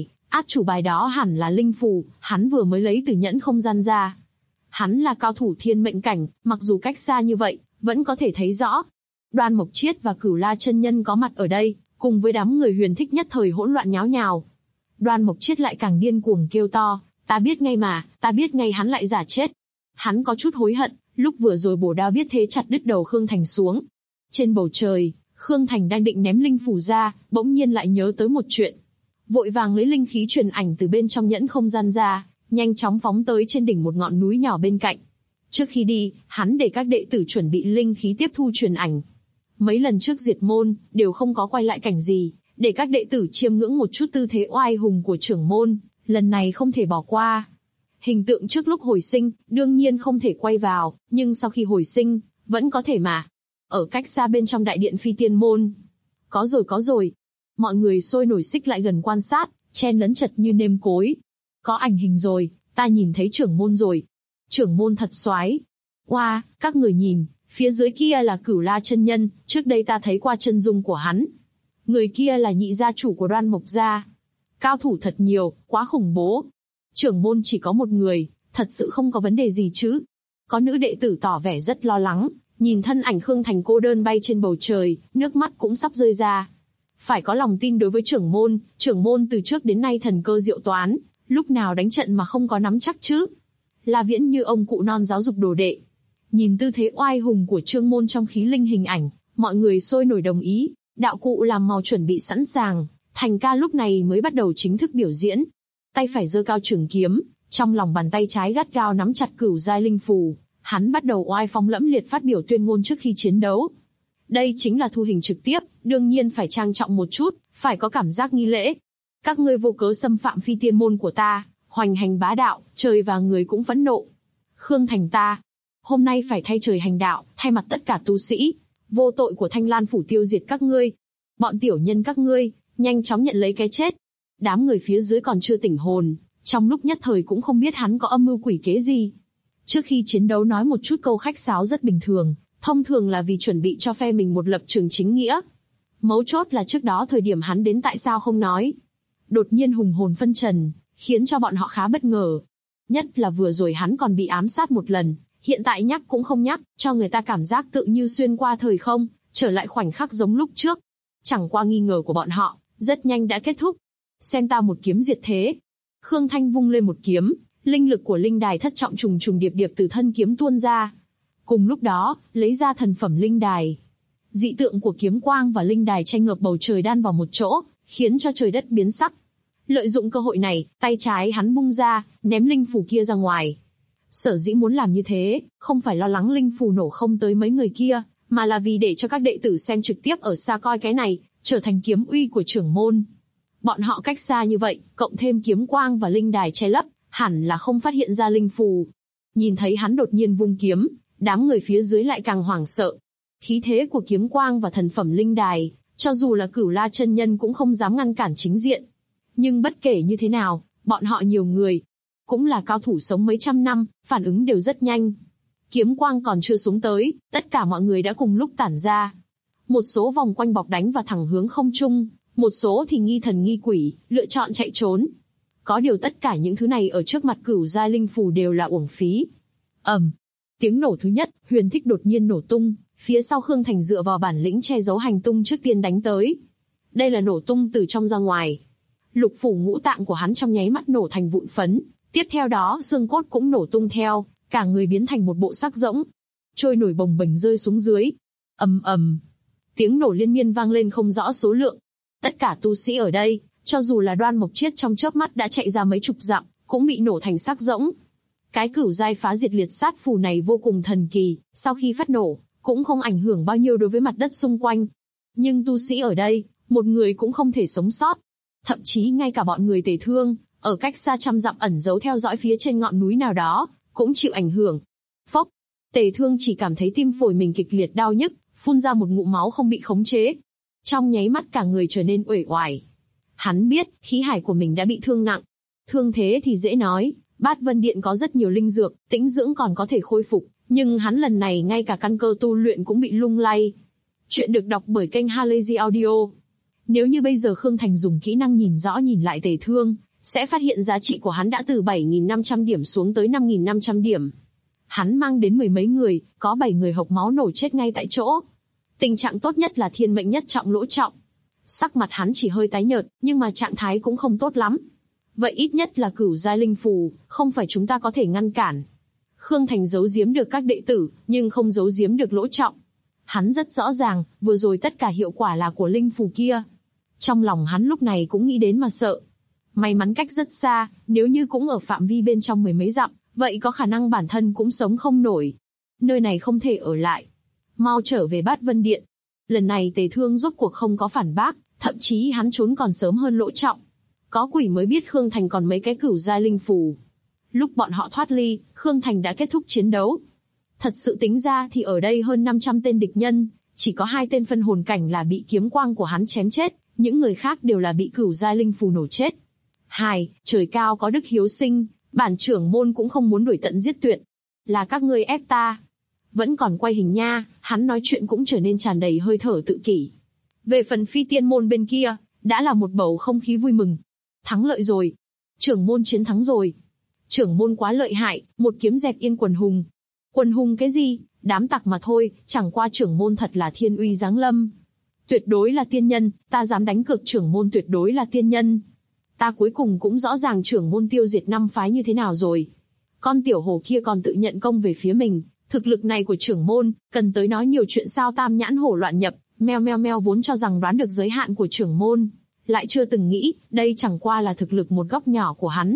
Speaker 2: chủ bài đó hẳn là linh phù, hắn vừa mới lấy từ nhẫn không gian ra. Hắn là cao thủ thiên mệnh cảnh, mặc dù cách xa như vậy, vẫn có thể thấy rõ. Đoan Mộc Chiết và Cửu La chân nhân có mặt ở đây, cùng với đám người Huyền Thích nhất thời hỗn loạn nháo nhào. Đoan Mộc Chiết lại càng điên cuồng kêu to, ta biết ngay hắn lại giả chết. Hắn có chút hối hận, lúc vừa rồi bổ đao biết thế chặt đứt đầu Khương Thành xuống. Trên bầu trời, Khương Thành đang định ném linh phù ra, bỗng nhiên lại nhớ tới một chuyện. Vội vàng lấy linh khí truyền ảnh từ bên trong nhẫn không gian ra, nhanh chóng phóng tới trên đỉnh một ngọn núi nhỏ bên cạnh. Trước khi đi, hắn để các đệ tử chuẩn bị linh khí tiếp thu truyền ảnh. Mấy lần trước diệt môn, đều không có quay lại cảnh gì, để các đệ tử chiêm ngưỡng một chút tư thế oai hùng của trưởng môn, lần này không thể bỏ qua. Hình tượng trước lúc hồi sinh, đương nhiên không thể quay vào, nhưng sau khi hồi sinh, vẫn có thể mà. Ở cách xa bên trong đại điện Phi Tiên Môn. Có rồi. Mọi người sôi nổi xích lại gần quan sát, chen lấn chật như nêm cối. Có ảnh hình rồi, ta nhìn thấy trưởng môn rồi. Trưởng môn thật soái. Oa, các người nhìn, phía dưới kia là Cửu La chân nhân, trước đây ta thấy qua chân dung của hắn. Người kia là nhị gia chủ của Đoan Mộc gia. Cao thủ thật nhiều, quá khủng bố. Trưởng môn chỉ có một người, thật sự không có vấn đề gì chứ? Có nữ đệ tử tỏ vẻ rất lo lắng, nhìn thân ảnh Khương Thành cô đơn bay trên bầu trời, nước mắt cũng sắp rơi ra. Phải có lòng tin đối với trưởng môn từ trước đến nay thần cơ diệu toán, lúc nào đánh trận mà không có nắm chắc chứ? La Viễn như ông cụ non giáo dục đồ đệ. Nhìn tư thế oai hùng của Trương môn trong khí linh hình ảnh, mọi người sôi nổi đồng ý, đạo cụ làm màu chuẩn bị sẵn sàng, Thành ca lúc này mới bắt đầu chính thức biểu diễn. Tay phải giơ cao trường kiếm, trong lòng bàn tay trái gắt gao nắm chặt cửu giai linh phù, hắn bắt đầu oai phong lẫm liệt phát biểu tuyên ngôn trước khi chiến đấu. Đây chính là thu hình trực tiếp, đương nhiên phải trang trọng một chút, phải có cảm giác nghi lễ. Các ngươi vô cớ xâm phạm Phi Tiên môn của ta, hoành hành bá đạo, trời và người cũng phẫn nộ. Khương Thành ta, hôm nay phải thay trời hành đạo, thay mặt tất cả tu sĩ, vô tội của Thanh Lan phủ tiêu diệt các ngươi. Bọn tiểu nhân các ngươi, nhanh chóng nhận lấy cái chết. Đám người phía dưới còn chưa tỉnh hồn, trong lúc nhất thời cũng không biết hắn có âm mưu quỷ kế gì. Trước khi chiến đấu nói một chút câu khách sáo rất bình thường, thông thường là vì chuẩn bị cho phe mình một lập trường chính nghĩa. Mấu chốt là trước đó thời điểm hắn đến tại sao không nói. Đột nhiên hùng hồn phân trần, khiến cho bọn họ khá bất ngờ. Nhất là vừa rồi hắn còn bị ám sát một lần, hiện tại nhắc cũng không nhắc, cho người ta cảm giác tự như xuyên qua thời không, trở lại khoảnh khắc giống lúc trước. Chẳng qua nghi ngờ của bọn họ, rất nhanh đã kết thúc. Xem ta một kiếm diệt thế. Khương Thanh vung lên một kiếm, linh lực của linh đài thất trọng trùng trùng điệp điệp từ thân kiếm tuôn ra. Cùng lúc đó, lấy ra thần phẩm linh đài. Dị tượng của kiếm quang và linh đài tranh ngược bầu trời đan vào một chỗ, khiến cho trời đất biến sắc. Lợi dụng cơ hội này, tay trái hắn bung ra, ném linh phù kia ra ngoài. Sở dĩ muốn làm như thế, không phải lo lắng linh phù nổ không tới mấy người kia, mà là vì để cho các đệ tử xem trực tiếp ở xa coi cái này, trở thành kiếm uy của trưởng môn. Bọn họ cách xa như vậy, cộng thêm kiếm quang và linh đài che lấp, hẳn là không phát hiện ra linh phù. Nhìn thấy hắn đột nhiên vung kiếm, đám người phía dưới lại càng hoảng sợ. Khí thế của kiếm quang và thần phẩm linh đài, cho dù là Cửu La chân nhân cũng không dám ngăn cản chính diện. Nhưng bất kể như thế nào, bọn họ nhiều người, cũng là cao thủ sống mấy trăm năm, phản ứng đều rất nhanh. Kiếm quang còn chưa xuống tới, tất cả mọi người đã cùng lúc tản ra. Một số vòng quanh bọc đánh và thẳng hướng không trung, một số thì nghi thần nghi quỷ, lựa chọn chạy trốn. Có điều tất cả những thứ này ở trước mặt cửu giai linh phù đều là uổng phí. Tiếng nổ thứ nhất, huyền thích đột nhiên nổ tung, phía sau Khương Thành dựa vào bản lĩnh che giấu hành tung trước tiên đánh tới. Đây là nổ tung từ trong ra ngoài. Lục phủ ngũ tạng của hắn trong nháy mắt nổ thành vụn phấn, tiếp theo đó xương cốt cũng nổ tung theo, cả người biến thành một bộ xác rỗng, trôi nổi bồng bềnh rơi xuống dưới. Tiếng nổ liên miên vang lên không rõ số lượng. Tất cả tu sĩ ở đây, cho dù là Đoan Mộc Chiết trong chớp mắt đã chạy ra mấy chục dặm, cũng bị nổ thành xác rỗng. Cái cửu giai phá diệt liệt sát phù này vô cùng thần kỳ, sau khi phát nổ, cũng không ảnh hưởng bao nhiêu đối với mặt đất xung quanh. Nhưng tu sĩ ở đây, một người cũng không thể sống sót. Thậm chí ngay cả bọn người Tề Thương, ở cách xa trăm dặm ẩn giấu theo dõi phía trên ngọn núi nào đó, cũng chịu ảnh hưởng. Phốc, Tề Thương chỉ cảm thấy tim phổi mình kịch liệt đau nhức, phun ra một ngụm máu không bị khống chế. Trong nháy mắt cả người trở nên uể oải. Hắn biết, khí hải của mình đã bị thương nặng. Thương thế thì dễ nói, Bát Vân Điện có rất nhiều linh dược, tĩnh dưỡng còn có thể khôi phục, nhưng hắn lần này ngay cả căn cơ tu luyện cũng bị lung lay. Chuyện được đọc bởi kênh Halazy Audio. Nếu như bây giờ Khương Thành dùng kỹ năng nhìn rõ nhìn lại Tề Thương, sẽ phát hiện giá trị của hắn đã từ 7.500 điểm xuống tới 5.500 điểm. Hắn mang đến mười mấy người, có 7 người hộc máu nổ chết ngay tại chỗ. Tình trạng tốt nhất là thiên mệnh nhất trọng lỗ trọng. Sắc mặt hắn chỉ hơi tái nhợt, nhưng mà trạng thái cũng không tốt lắm. Vậy ít nhất là cửu giai linh phù, không phải chúng ta có thể ngăn cản. Khương Thành giấu giếm được các đệ tử, nhưng không giấu giếm được lỗ trọng. Hắn rất rõ ràng, vừa rồi tất cả hiệu quả là của linh phù kia. Trong lòng hắn lúc này cũng nghĩ đến mà sợ. May mắn cách rất xa, nếu như cũng ở phạm vi bên trong mười mấy dặm, vậy có khả năng bản thân cũng sống không nổi. Nơi này không thể ở lại. Mau trở về Bát Vân Điện. Lần này Tề Thương rốt cuộc không có phản bác, thậm chí hắn trốn còn sớm hơn Lỗ Trọng. Có quỷ mới biết Khương Thành còn mấy cái cửu giai linh phù. Lúc bọn họ thoát ly, Khương Thành đã kết thúc chiến đấu. Thật sự tính ra thì ở đây hơn 500 tên địch nhân, chỉ có 2 tên phân hồn cảnh là bị kiếm quang của hắn chém chết, những người khác đều là bị cửu giai linh phù nổ chết. Trời cao có đức hiếu sinh, bản trưởng môn cũng không muốn đuổi tận giết tuyệt. Là các ngươi ép ta. Vẫn còn quay hình nha, hắn nói chuyện cũng trở nên tràn đầy hơi thở tự kỷ. Về phần Phi Tiên môn bên kia, đã là một bầu không khí vui mừng. Thắng lợi rồi. Trưởng môn chiến thắng rồi. Trưởng môn quá lợi hại, một kiếm dẹp yên quần hùng. Quần hùng cái gì, đám tặc mà thôi, chẳng qua trưởng môn thật là thiên uy giáng lâm. Tuyệt đối là tiên nhân, ta dám đánh cược trưởng môn tuyệt đối là tiên nhân. Ta cuối cùng cũng rõ ràng trưởng môn tiêu diệt 5 phái như thế nào rồi. Con tiểu hổ kia còn tự nhận công về phía mình, thực lực này của trưởng môn, cần tới nói nhiều chuyện sao tam nhãn hổ loạn nhập, meo vốn cho rằng đoán được giới hạn của trưởng môn. Lại chưa từng nghĩ, đây chẳng qua là thực lực một góc nhỏ của hắn.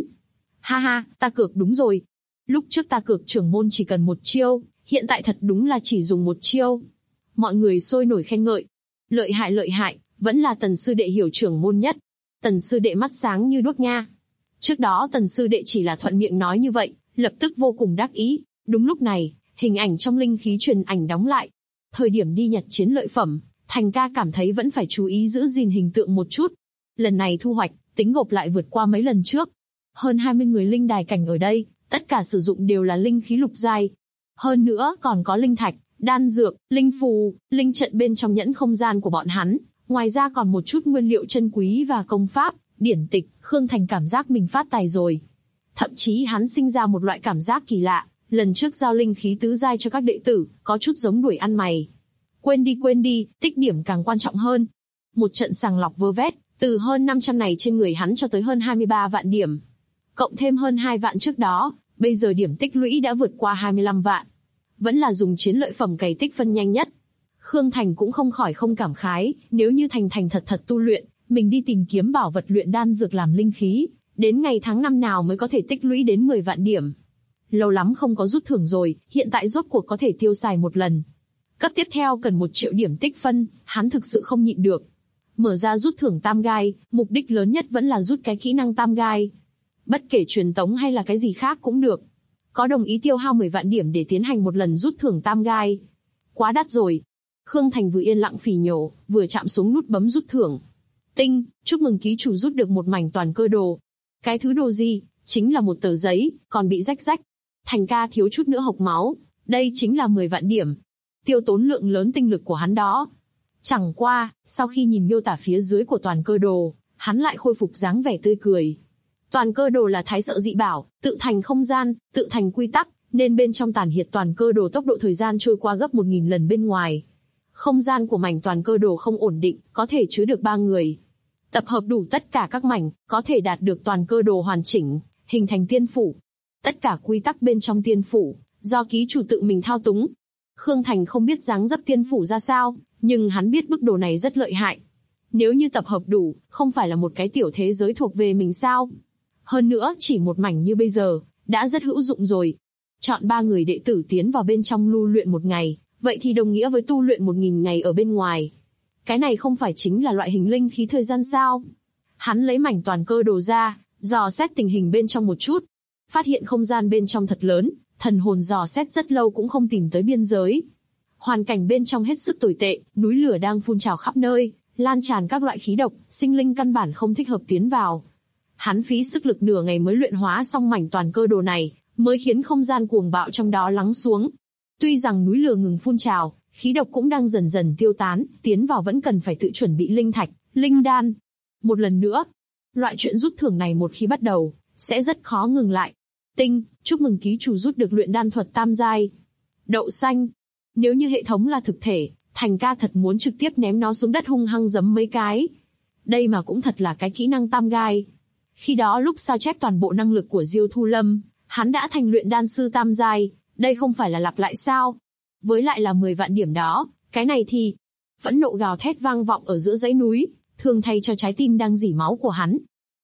Speaker 2: Ha, ta cược đúng rồi. Lúc trước ta cược trưởng môn chỉ cần một chiêu, hiện tại thật đúng là chỉ dùng một chiêu. Mọi người sôi nổi khen ngợi. Lợi hại, vẫn là Tần sư đệ hiểu trưởng môn nhất. Tần sư đệ mắt sáng như đuốc nha. Trước đó Tần sư đệ chỉ là thuận miệng nói như vậy, lập tức vô cùng đắc ý. Đúng lúc này, hình ảnh trong linh khí truyền ảnh đóng lại. Thời điểm đi nhặt chiến lợi phẩm, Thành ca cảm thấy vẫn phải chú ý giữ gìn hình tượng một chút. Lần này thu hoạch, tính gộp lại vượt qua mấy lần trước. Hơn 20 người linh đài cảnh ở đây, tất cả sử dụng đều là linh khí lục giai. Hơn nữa còn có linh thạch, đan dược, linh phù, linh trận bên trong nhẫn không gian của bọn hắn. Ngoài ra còn một chút nguyên liệu chân quý và công pháp, điển tịch. Khương Thành cảm giác mình phát tài rồi. Thậm chí hắn sinh ra một loại cảm giác kỳ lạ. Lần trước giao linh khí tứ giai cho các đệ tử, có chút giống đuổi ăn mày. Quên đi, tích điểm càng quan trọng hơn. Một trận sàng lọc vơ vét, từ hơn 500 này trên người hắn cho tới hơn 23 vạn điểm. Cộng thêm hơn 2 vạn trước đó, bây giờ điểm tích lũy đã vượt qua 25 vạn. Vẫn là dùng chiến lợi phẩm cày tích phân nhanh nhất. Khương Thành cũng không khỏi không cảm khái, nếu như thành thật tu luyện, mình đi tìm kiếm bảo vật luyện đan dược làm linh khí, đến ngày tháng năm nào mới có thể tích lũy đến 10 vạn điểm. Lâu lắm không có rút thưởng rồi, hiện tại rốt cuộc có thể tiêu xài một lần. Cấp tiếp theo cần 1 triệu điểm tích phân, hắn thực sự không nhịn được. Mở ra rút thưởng tam gai, mục đích lớn nhất vẫn là rút cái kỹ năng tam gai. Bất kể truyền tống hay là cái gì khác cũng được. Có đồng ý tiêu hao 10 vạn điểm để tiến hành một lần rút thưởng tam gai. Quá đắt rồi. Khương Thành vừa yên lặng phì nhổ, vừa chạm xuống nút bấm rút thưởng. Tinh, chúc mừng ký chủ rút được một mảnh toàn cơ đồ. Cái thứ đồ gì? Chính là một tờ giấy, còn bị rách. Thành ca thiếu chút nữa hộc máu. Đây chính là 10 vạn điểm. Tiêu tốn lượng lớn tinh lực của hắn đó. Chẳng qua, sau khi nhìn miêu tả phía dưới của toàn cơ đồ, hắn lại khôi phục dáng vẻ tươi cười. Toàn cơ đồ là thái sợ dị bảo, tự thành không gian, tự thành quy tắc, nên bên trong tản hiệt toàn cơ đồ tốc độ thời gian trôi qua gấp 1000 lần bên ngoài. Không gian của mảnh toàn cơ đồ không ổn định, có thể chứa được 3 người. Tập hợp đủ tất cả các mảnh, có thể đạt được toàn cơ đồ hoàn chỉnh, hình thành tiên phủ. Tất cả quy tắc bên trong tiên phủ, do ký chủ tự mình thao túng. Khương Thành không biết dáng dấp tiên phủ ra sao, nhưng hắn biết bức đồ này rất lợi hại. Nếu như tập hợp đủ, không phải là một cái tiểu thế giới thuộc về mình sao? Hơn nữa, chỉ một mảnh như bây giờ, đã rất hữu dụng rồi. Chọn 3 người đệ tử tiến vào bên trong lưu luyện 1 ngày, vậy thì đồng nghĩa với tu luyện 1000 ngày ở bên ngoài. Cái này không phải chính là loại hình linh khí thời gian sao? Hắn lấy mảnh toàn cơ đồ ra, dò xét tình hình bên trong một chút. Phát hiện không gian bên trong thật lớn, thần hồn dò xét rất lâu cũng không tìm tới biên giới. Hoàn cảnh bên trong hết sức tồi tệ, núi lửa đang phun trào khắp nơi, lan tràn các loại khí độc, sinh linh căn bản không thích hợp tiến vào. Hắn phí sức lực nửa ngày mới luyện hóa xong mảnh toàn cơ đồ này, mới khiến không gian cuồng bạo trong đó lắng xuống. Tuy rằng núi lửa ngừng phun trào, khí độc cũng đang dần dần tiêu tán, tiến vào vẫn cần phải tự chuẩn bị linh thạch, linh đan. Một lần nữa, loại chuyện rút thưởng này một khi bắt đầu, sẽ rất khó ngừng lại. Tinh, chúc mừng ký chủ rút được luyện đan thuật tam giai. Đậu xanh. Nếu như hệ thống là thực thể, Thành ca thật muốn trực tiếp ném nó xuống đất hung hăng giấm mấy cái. Đây mà cũng thật là cái kỹ năng tam gai. Khi đó lúc sao chép toàn bộ năng lực của Diêu Thu Lâm, hắn đã thành luyện đan sư tam giai, đây không phải là lặp lại sao? Với lại là 10 vạn điểm đó, cái này thì... Phẫn nộ gào thét vang vọng ở giữa dãy núi, thường thay cho trái tim đang rỉ máu của hắn.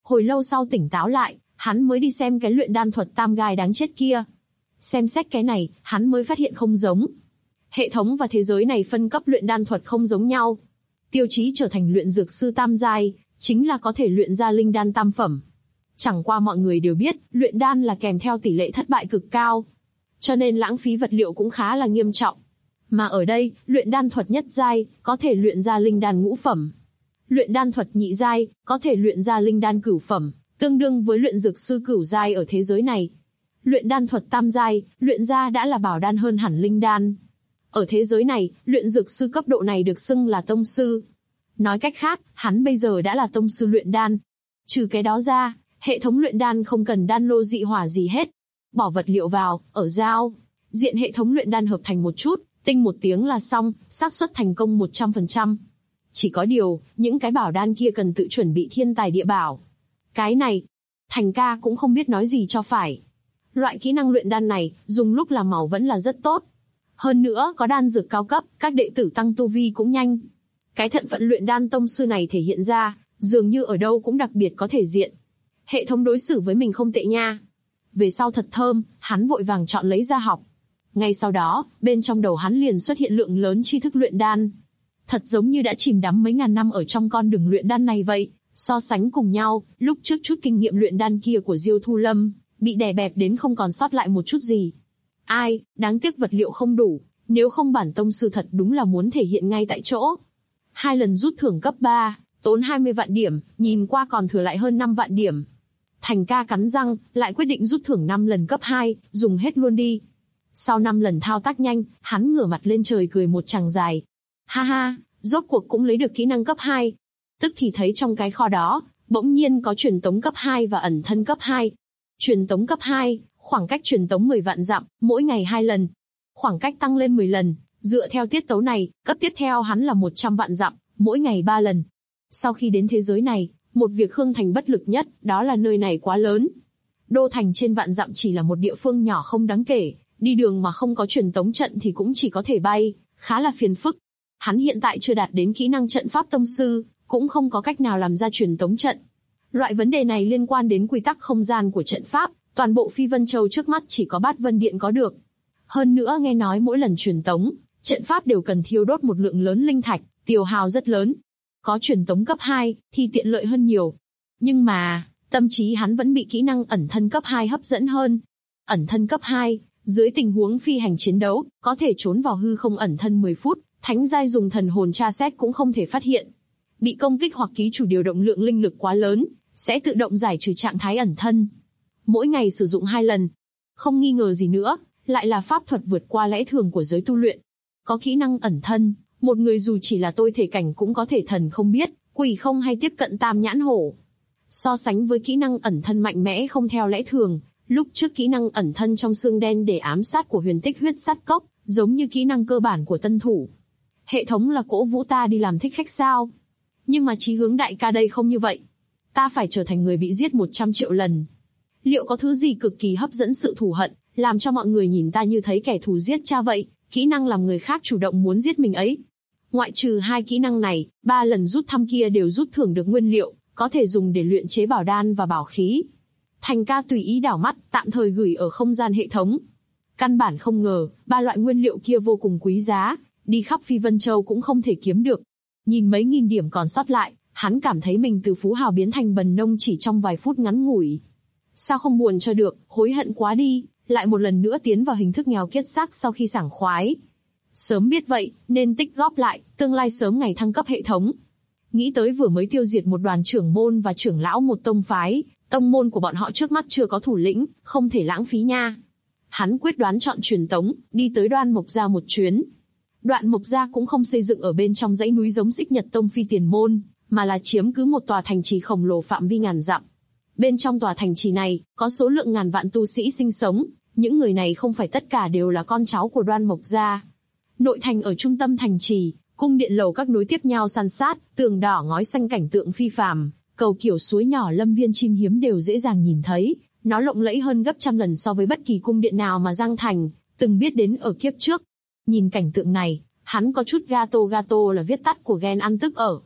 Speaker 2: Hồi lâu sau tỉnh táo lại, hắn mới đi xem cái luyện đan thuật tam gai đáng chết kia. Xem xét cái này, hắn mới phát hiện không giống. Hệ thống và thế giới này phân cấp luyện đan thuật không giống nhau. Tiêu chí trở thành luyện dược sư tam giai, chính là có thể luyện ra linh đan tam phẩm. Chẳng qua mọi người đều biết, luyện đan là kèm theo tỷ lệ thất bại cực cao. Cho nên lãng phí vật liệu cũng khá là nghiêm trọng. Mà ở đây, luyện đan thuật nhất giai, có thể luyện ra linh đan ngũ phẩm. Luyện đan thuật nhị giai, có thể luyện ra linh đan cửu phẩm, tương đương với luyện dược sư cửu giai ở thế giới này. Luyện đan thuật tam giai, luyện ra đã là bảo đan hơn hẳn linh đan. Ở thế giới này, luyện dược sư cấp độ này được xưng là tông sư. Nói cách khác, hắn bây giờ đã là tông sư luyện đan. Trừ cái đó ra, hệ thống luyện đan không cần đan lô dị hỏa gì hết. Bỏ vật liệu vào, ở giao diện hệ thống luyện đan hợp thành một chút, tinh một tiếng là xong, xác suất thành công 100%. Chỉ có điều, những cái bảo đan kia cần tự chuẩn bị thiên tài địa bảo. Cái này, Thành ca cũng không biết nói gì cho phải. Loại kỹ năng luyện đan này, dùng lúc làm màu vẫn là rất tốt. Hơn nữa, có đan dược cao cấp, các đệ tử tăng tu vi cũng nhanh. Cái thận phận luyện đan tông sư này thể hiện ra, dường như ở đâu cũng đặc biệt có thể diện. Hệ thống đối xử với mình không tệ nha. Về sau thật thơm, hắn vội vàng chọn lấy ra học. Ngay sau đó, bên trong đầu hắn liền xuất hiện lượng lớn tri thức luyện đan. Thật giống như đã chìm đắm mấy ngàn năm ở trong con đường luyện đan này vậy. So sánh cùng nhau, lúc trước chút kinh nghiệm luyện đan kia của Diêu Thu Lâm, bị đè bẹp đến không còn sót lại một chút gì. Ai, đáng tiếc vật liệu không đủ, nếu không bản tông sư thật đúng là muốn thể hiện ngay tại chỗ. 2 lần rút thưởng cấp 3, tốn 20 vạn điểm, nhìn qua còn thừa lại hơn 5 vạn điểm. Thành ca cắn răng, lại quyết định rút thưởng 5 lần cấp 2, dùng hết luôn đi. Sau 5 lần thao tác nhanh, hắn ngửa mặt lên trời cười một tràng dài. Ha ha, rốt cuộc cũng lấy được kỹ năng cấp 2. Tức thì thấy trong cái kho đó, bỗng nhiên có truyền tống cấp 2 và ẩn thân cấp 2. Truyền tống cấp 2, khoảng cách truyền tống 10 vạn dặm, mỗi ngày 2 lần. Khoảng cách tăng lên 10 lần, dựa theo tiết tấu này, cấp tiếp theo hắn là 100 vạn dặm, mỗi ngày 3 lần. Sau khi đến thế giới này, một việc Khương Thành bất lực nhất, đó là nơi này quá lớn. Đô thành trên vạn dặm chỉ là một địa phương nhỏ không đáng kể, đi đường mà không có truyền tống trận thì cũng chỉ có thể bay, khá là phiền phức. Hắn hiện tại chưa đạt đến kỹ năng trận pháp tông sư, cũng không có cách nào làm ra truyền tống trận. Loại vấn đề này liên quan đến quy tắc không gian của trận pháp, toàn bộ Phi Vân Châu trước mắt chỉ có Bát Vân Điện có được. Hơn nữa nghe nói mỗi lần truyền tống, trận pháp đều cần thiêu đốt một lượng lớn linh thạch, tiêu hao rất lớn. Có truyền tống cấp 2 thì tiện lợi hơn nhiều. Nhưng mà, tâm trí hắn vẫn bị kỹ năng ẩn thân cấp 2 hấp dẫn hơn. Ẩn thân cấp 2, dưới tình huống phi hành chiến đấu, có thể trốn vào hư không ẩn thân 10 phút, thánh giai dùng thần hồn tra xét cũng không thể phát hiện. Bị công kích hoặc ký chủ điều động lượng linh lực quá lớn, sẽ tự động giải trừ trạng thái ẩn thân. Mỗi ngày sử dụng 2 lần. Không nghi ngờ gì nữa, lại là pháp thuật vượt qua lẽ thường của giới tu luyện. Có kỹ năng ẩn thân, một người dù chỉ là tôi thể cảnh cũng có thể thần không biết, quỷ không hay tiếp cận tam nhãn hổ. So sánh với kỹ năng ẩn thân mạnh mẽ không theo lẽ thường, lúc trước kỹ năng ẩn thân trong xương đen để ám sát của Huyền Tích Huyết Sát Cốc, giống như kỹ năng cơ bản của tân thủ. Hệ thống là cổ vũ ta đi làm thích khách sao? Nhưng mà chí hướng đại ca đây không như vậy. Ta phải trở thành người bị giết 100 triệu lần. Liệu có thứ gì cực kỳ hấp dẫn sự thù hận, làm cho mọi người nhìn ta như thấy kẻ thù giết cha vậy, kỹ năng làm người khác chủ động muốn giết mình ấy? Ngoại trừ 2 kỹ năng này, 3 lần rút thăm kia đều rút thưởng được nguyên liệu, có thể dùng để luyện chế bảo đan và bảo khí. Thành ca tùy ý đảo mắt, tạm thời gửi ở không gian hệ thống. Căn bản không ngờ, 3 loại nguyên liệu kia vô cùng quý giá, đi khắp Phi Vân Châu cũng không thể kiếm được. Nhìn mấy nghìn điểm còn sót lại, hắn cảm thấy mình từ phú hào biến thành bần nông chỉ trong vài phút ngắn ngủi. Sao không buồn cho được, hối hận quá đi, lại một lần nữa tiến vào hình thức nghèo kiết xác sau khi sảng khoái. Sớm biết vậy, nên tích góp lại, tương lai sớm ngày thăng cấp hệ thống. Nghĩ tới vừa mới tiêu diệt một đoàn trưởng môn và trưởng lão một tông phái, tông môn của bọn họ trước mắt chưa có thủ lĩnh, không thể lãng phí nha. Hắn quyết đoán chọn truyền tống, đi tới Đoan Mộc Gia một chuyến. Đoạn Mộc Gia cũng không xây dựng ở bên trong dãy núi giống Xích Nhật Tông Phi Tiền Môn, mà là chiếm cứ một tòa thành trì khổng lồ phạm vi ngàn dặm. Bên trong tòa thành trì này, có số lượng ngàn vạn tu sĩ sinh sống, những người này không phải tất cả đều là con cháu của Đoan Mộc Gia. Nội thành ở trung tâm thành trì, cung điện lầu các nối tiếp nhau san sát, tường đỏ ngói xanh cảnh tượng phi phàm, cầu kiểu suối nhỏ lâm viên chim hiếm đều dễ dàng nhìn thấy, nó lộng lẫy hơn gấp trăm lần so với bất kỳ cung điện nào mà Giang Thành từng biết đến ở kiếp trước. Nhìn cảnh tượng này, hắn có chút gato là viết tắt của ghen ăn tức ở.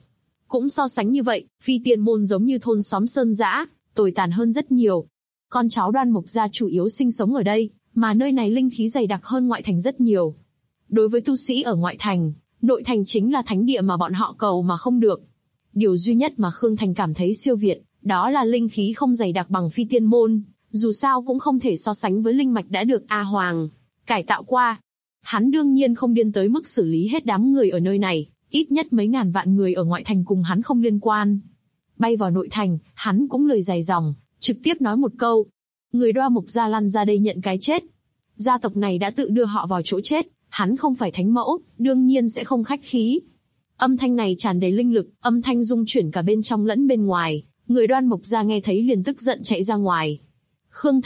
Speaker 2: Cũng so sánh như vậy, Phi Tiên Môn giống như thôn xóm sơn dã, tồi tàn hơn rất nhiều. Con cháu Đoan Mục gia chủ yếu sinh sống ở đây, mà nơi này linh khí dày đặc hơn ngoại thành rất nhiều. Đối với tu sĩ ở ngoại thành, nội thành chính là thánh địa mà bọn họ cầu mà không được. Điều duy nhất mà Khương Thành cảm thấy siêu việt, đó là linh khí không dày đặc bằng Phi Tiên Môn, dù sao cũng không thể so sánh với linh mạch đã được A Hoàng cải tạo qua. Hắn đương nhiên không điên tới mức xử lý hết đám người ở nơi này, ít nhất mấy ngàn vạn người ở ngoại thành cùng hắn không liên quan. Bay vào nội thành, hắn cũng lười dài dòng, trực tiếp nói một câu. Người Đoan Mục gia lăn ra đây nhận cái chết. Gia tộc này đã tự đưa họ vào chỗ chết, hắn không phải thánh mẫu, đương nhiên sẽ không khách khí. Âm thanh này tràn đầy linh lực, âm thanh rung chuyển cả bên trong lẫn bên ngoài, người Đoan Mục gia nghe thấy liền tức giận chạy ra ngoài. Khương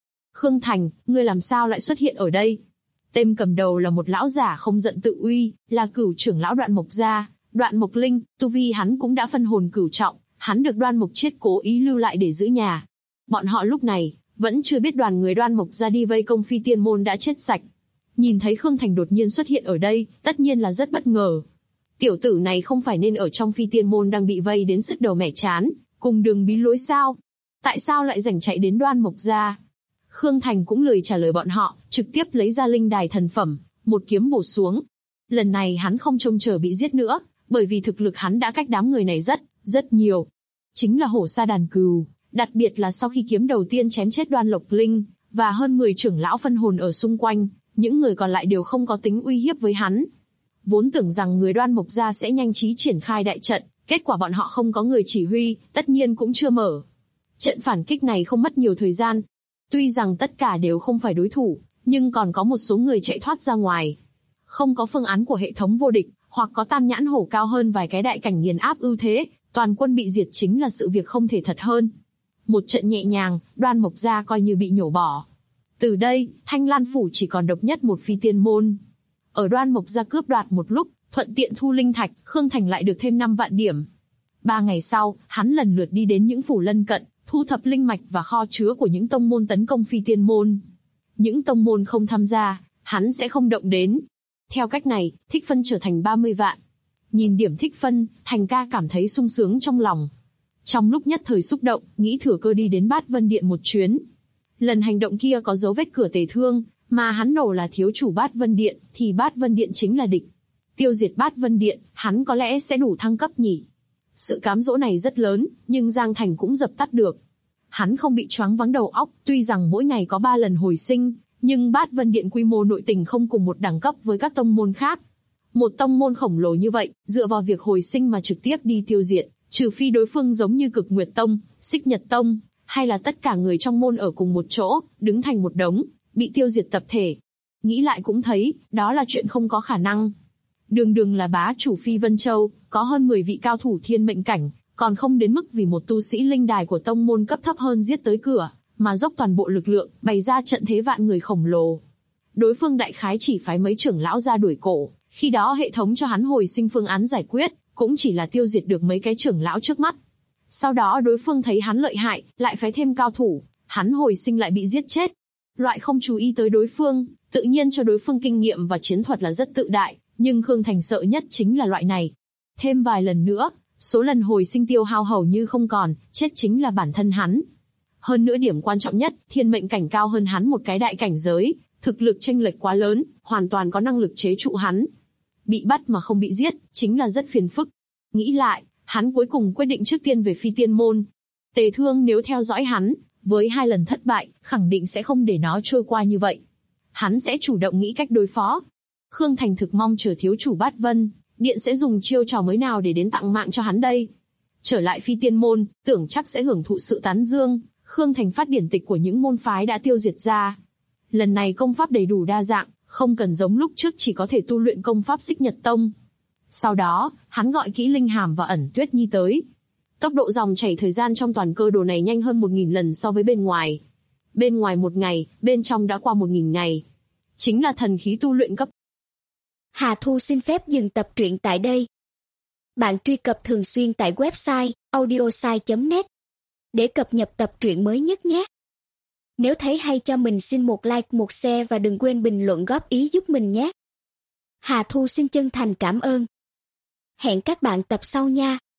Speaker 2: Thành, ngươi làm sao lại xuất hiện ở đây? Tên cầm đầu là một lão giả không giận tự uy, là cửu trưởng lão Đoạn Mục gia, Đoạn Mục Linh, tu vi hắn cũng đã phân hồn cửu trọng, hắn được Đoan Mục Chiết cố ý lưu lại để giữ nhà. Bọn họ lúc này vẫn chưa biết đoàn người Đoan Mục gia đi vây công Phi Tiên Môn đã chết sạch. Nhìn thấy Khương Thành đột nhiên xuất hiện ở đây, tất nhiên là rất bất ngờ. Tiểu tử này không phải nên ở trong Phi Tiên Môn đang bị vây đến sứt đầu mẻ chán, cùng đường bí lối sao? Tại sao lại rảnh chạy đến Đoan Mục gia? Khương Thành cũng lười trả lời bọn họ, trực tiếp lấy ra linh đài thần phẩm, một kiếm bổ xuống. Lần này hắn không trông chờ bị giết nữa, bởi vì thực lực hắn đã cách đám người này rất nhiều. Chính là hổ sa đàn cừu, đặc biệt là sau khi kiếm đầu tiên chém chết Đoan Lộc Linh, và hơn 10 trưởng lão phân hồn ở xung quanh, những người còn lại đều không có tính uy hiếp với hắn. Vốn tưởng rằng người Đoan Mục gia sẽ nhanh trí triển khai đại trận, kết quả bọn họ không có người chỉ huy, tất nhiên cũng chưa mở. Trận phản kích này không mất nhiều thời gian. Tuy rằng tất cả đều không phải đối thủ, nhưng còn có một số người chạy thoát ra ngoài. Không có phương án của hệ thống vô địch, hoặc có tam nhãn hổ cao hơn vài cái đại cảnh nghiền áp ưu thế, toàn quân bị diệt chính là sự việc không thể thật hơn. Một trận nhẹ nhàng, Đoan Mục gia coi như bị nhổ bỏ. Từ đây, Thanh Lan Phủ chỉ còn độc nhất một Phi Tiên Môn. Ở Đoan Mục gia cướp đoạt một lúc, thuận tiện thu linh thạch, Khương Thành lại được thêm 5 vạn điểm. 3 ngày sau, hắn lần lượt đi đến những phủ lân cận, thu thập linh mạch và kho chứa của những tông môn tấn công Phi Tiên Môn. Những tông môn không tham gia, hắn sẽ không động đến. Theo cách này, thích phân trở thành 30 vạn. Nhìn điểm thích phân, Thành ca cảm thấy sung sướng trong lòng. Trong lúc nhất thời xúc động, nghĩ thừa cơ đi đến Bát Vân Điện một chuyến. Lần hành động kia có dấu vết cửa tề thương, mà hắn nổ là thiếu chủ Bát Vân Điện, thì Bát Vân Điện chính là địch. Tiêu diệt Bát Vân Điện, hắn có lẽ sẽ đủ thăng cấp nhỉ. Sự cám dỗ này rất lớn, nhưng Giang Thành cũng dập tắt được. Hắn không bị choáng váng đầu óc, tuy rằng mỗi ngày có 3 lần hồi sinh, nhưng Bát Vân Điện quy mô nội tình không cùng một đẳng cấp với các tông môn khác. Một tông môn khổng lồ như vậy, dựa vào việc hồi sinh mà trực tiếp đi tiêu diệt, trừ phi đối phương giống như Cực Nguyệt Tông, Xích Nhật Tông, hay là tất cả người trong môn ở cùng một chỗ, đứng thành một đống, bị tiêu diệt tập thể. Nghĩ lại cũng thấy, đó là chuyện không có khả năng. Đường là bá chủ Phi Vân Châu, có hơn 10 vị cao thủ thiên mệnh cảnh, còn không đến mức vì một tu sĩ linh đài của tông môn cấp thấp hơn giết tới cửa, mà dốc toàn bộ lực lượng, bày ra trận thế vạn người khổng lồ. Đối phương đại khái chỉ phái mấy trưởng lão ra đuổi cổ, khi đó hệ thống cho hắn hồi sinh phương án giải quyết, cũng chỉ là tiêu diệt được mấy cái trưởng lão trước mắt. Sau đó đối phương thấy hắn lợi hại, lại phái thêm cao thủ, hắn hồi sinh lại bị giết chết. Loại không chú ý tới đối phương, tự nhiên cho đối phương kinh nghiệm và chiến thuật là rất tự đại, nhưng Khương Thành sợ nhất chính là loại này. Thêm vài lần nữa, số lần hồi sinh tiêu hao hầu như không còn, chết chính là bản thân hắn. Hơn nữa điểm quan trọng nhất, thiên mệnh cảnh cao hơn hắn một cái đại cảnh giới, thực lực chênh lệch quá lớn, hoàn toàn có năng lực chế trụ hắn. Bị bắt mà không bị giết, chính là rất phiền phức. Nghĩ lại, hắn cuối cùng quyết định trước tiên về Phi Tiên Môn. Tề Thương nếu theo dõi hắn, với 2 lần thất bại, khẳng định sẽ không để nó trôi qua như vậy. Hắn sẽ chủ động nghĩ cách đối phó. Khương Thành thực mong chờ thiếu chủ Bát Vân Điện sẽ dùng chiêu trò mới nào để đến tặng mạng cho hắn đây. Trở lại Phi Tiên Môn, tưởng chắc sẽ hưởng thụ sự tán dương, Khương Thành phát điển tịch của những môn phái đã tiêu diệt ra. Lần này công pháp đầy đủ đa dạng, không cần giống lúc trước chỉ có thể tu luyện công pháp Xích Nhật Tông. Sau đó, hắn gọi Kỹ Linh Hàm và Ẩn Tuyết Nhi tới. Tốc độ dòng chảy thời gian trong toàn cơ đồ này nhanh hơn 1000 lần so với bên ngoài. Bên ngoài 1 ngày, bên trong đã qua 1000 ngày. Chính là thần khí tu luyện cấp.
Speaker 3: Hà Thu xin phép dừng tập truyện tại đây. Bạn truy cập thường xuyên tại website audiosai.net để cập nhật tập truyện mới nhất nhé. Nếu thấy hay cho mình xin một like, một share và đừng quên bình luận góp ý giúp mình nhé. Hà Thu xin chân thành cảm ơn. Hẹn các bạn tập sau nha.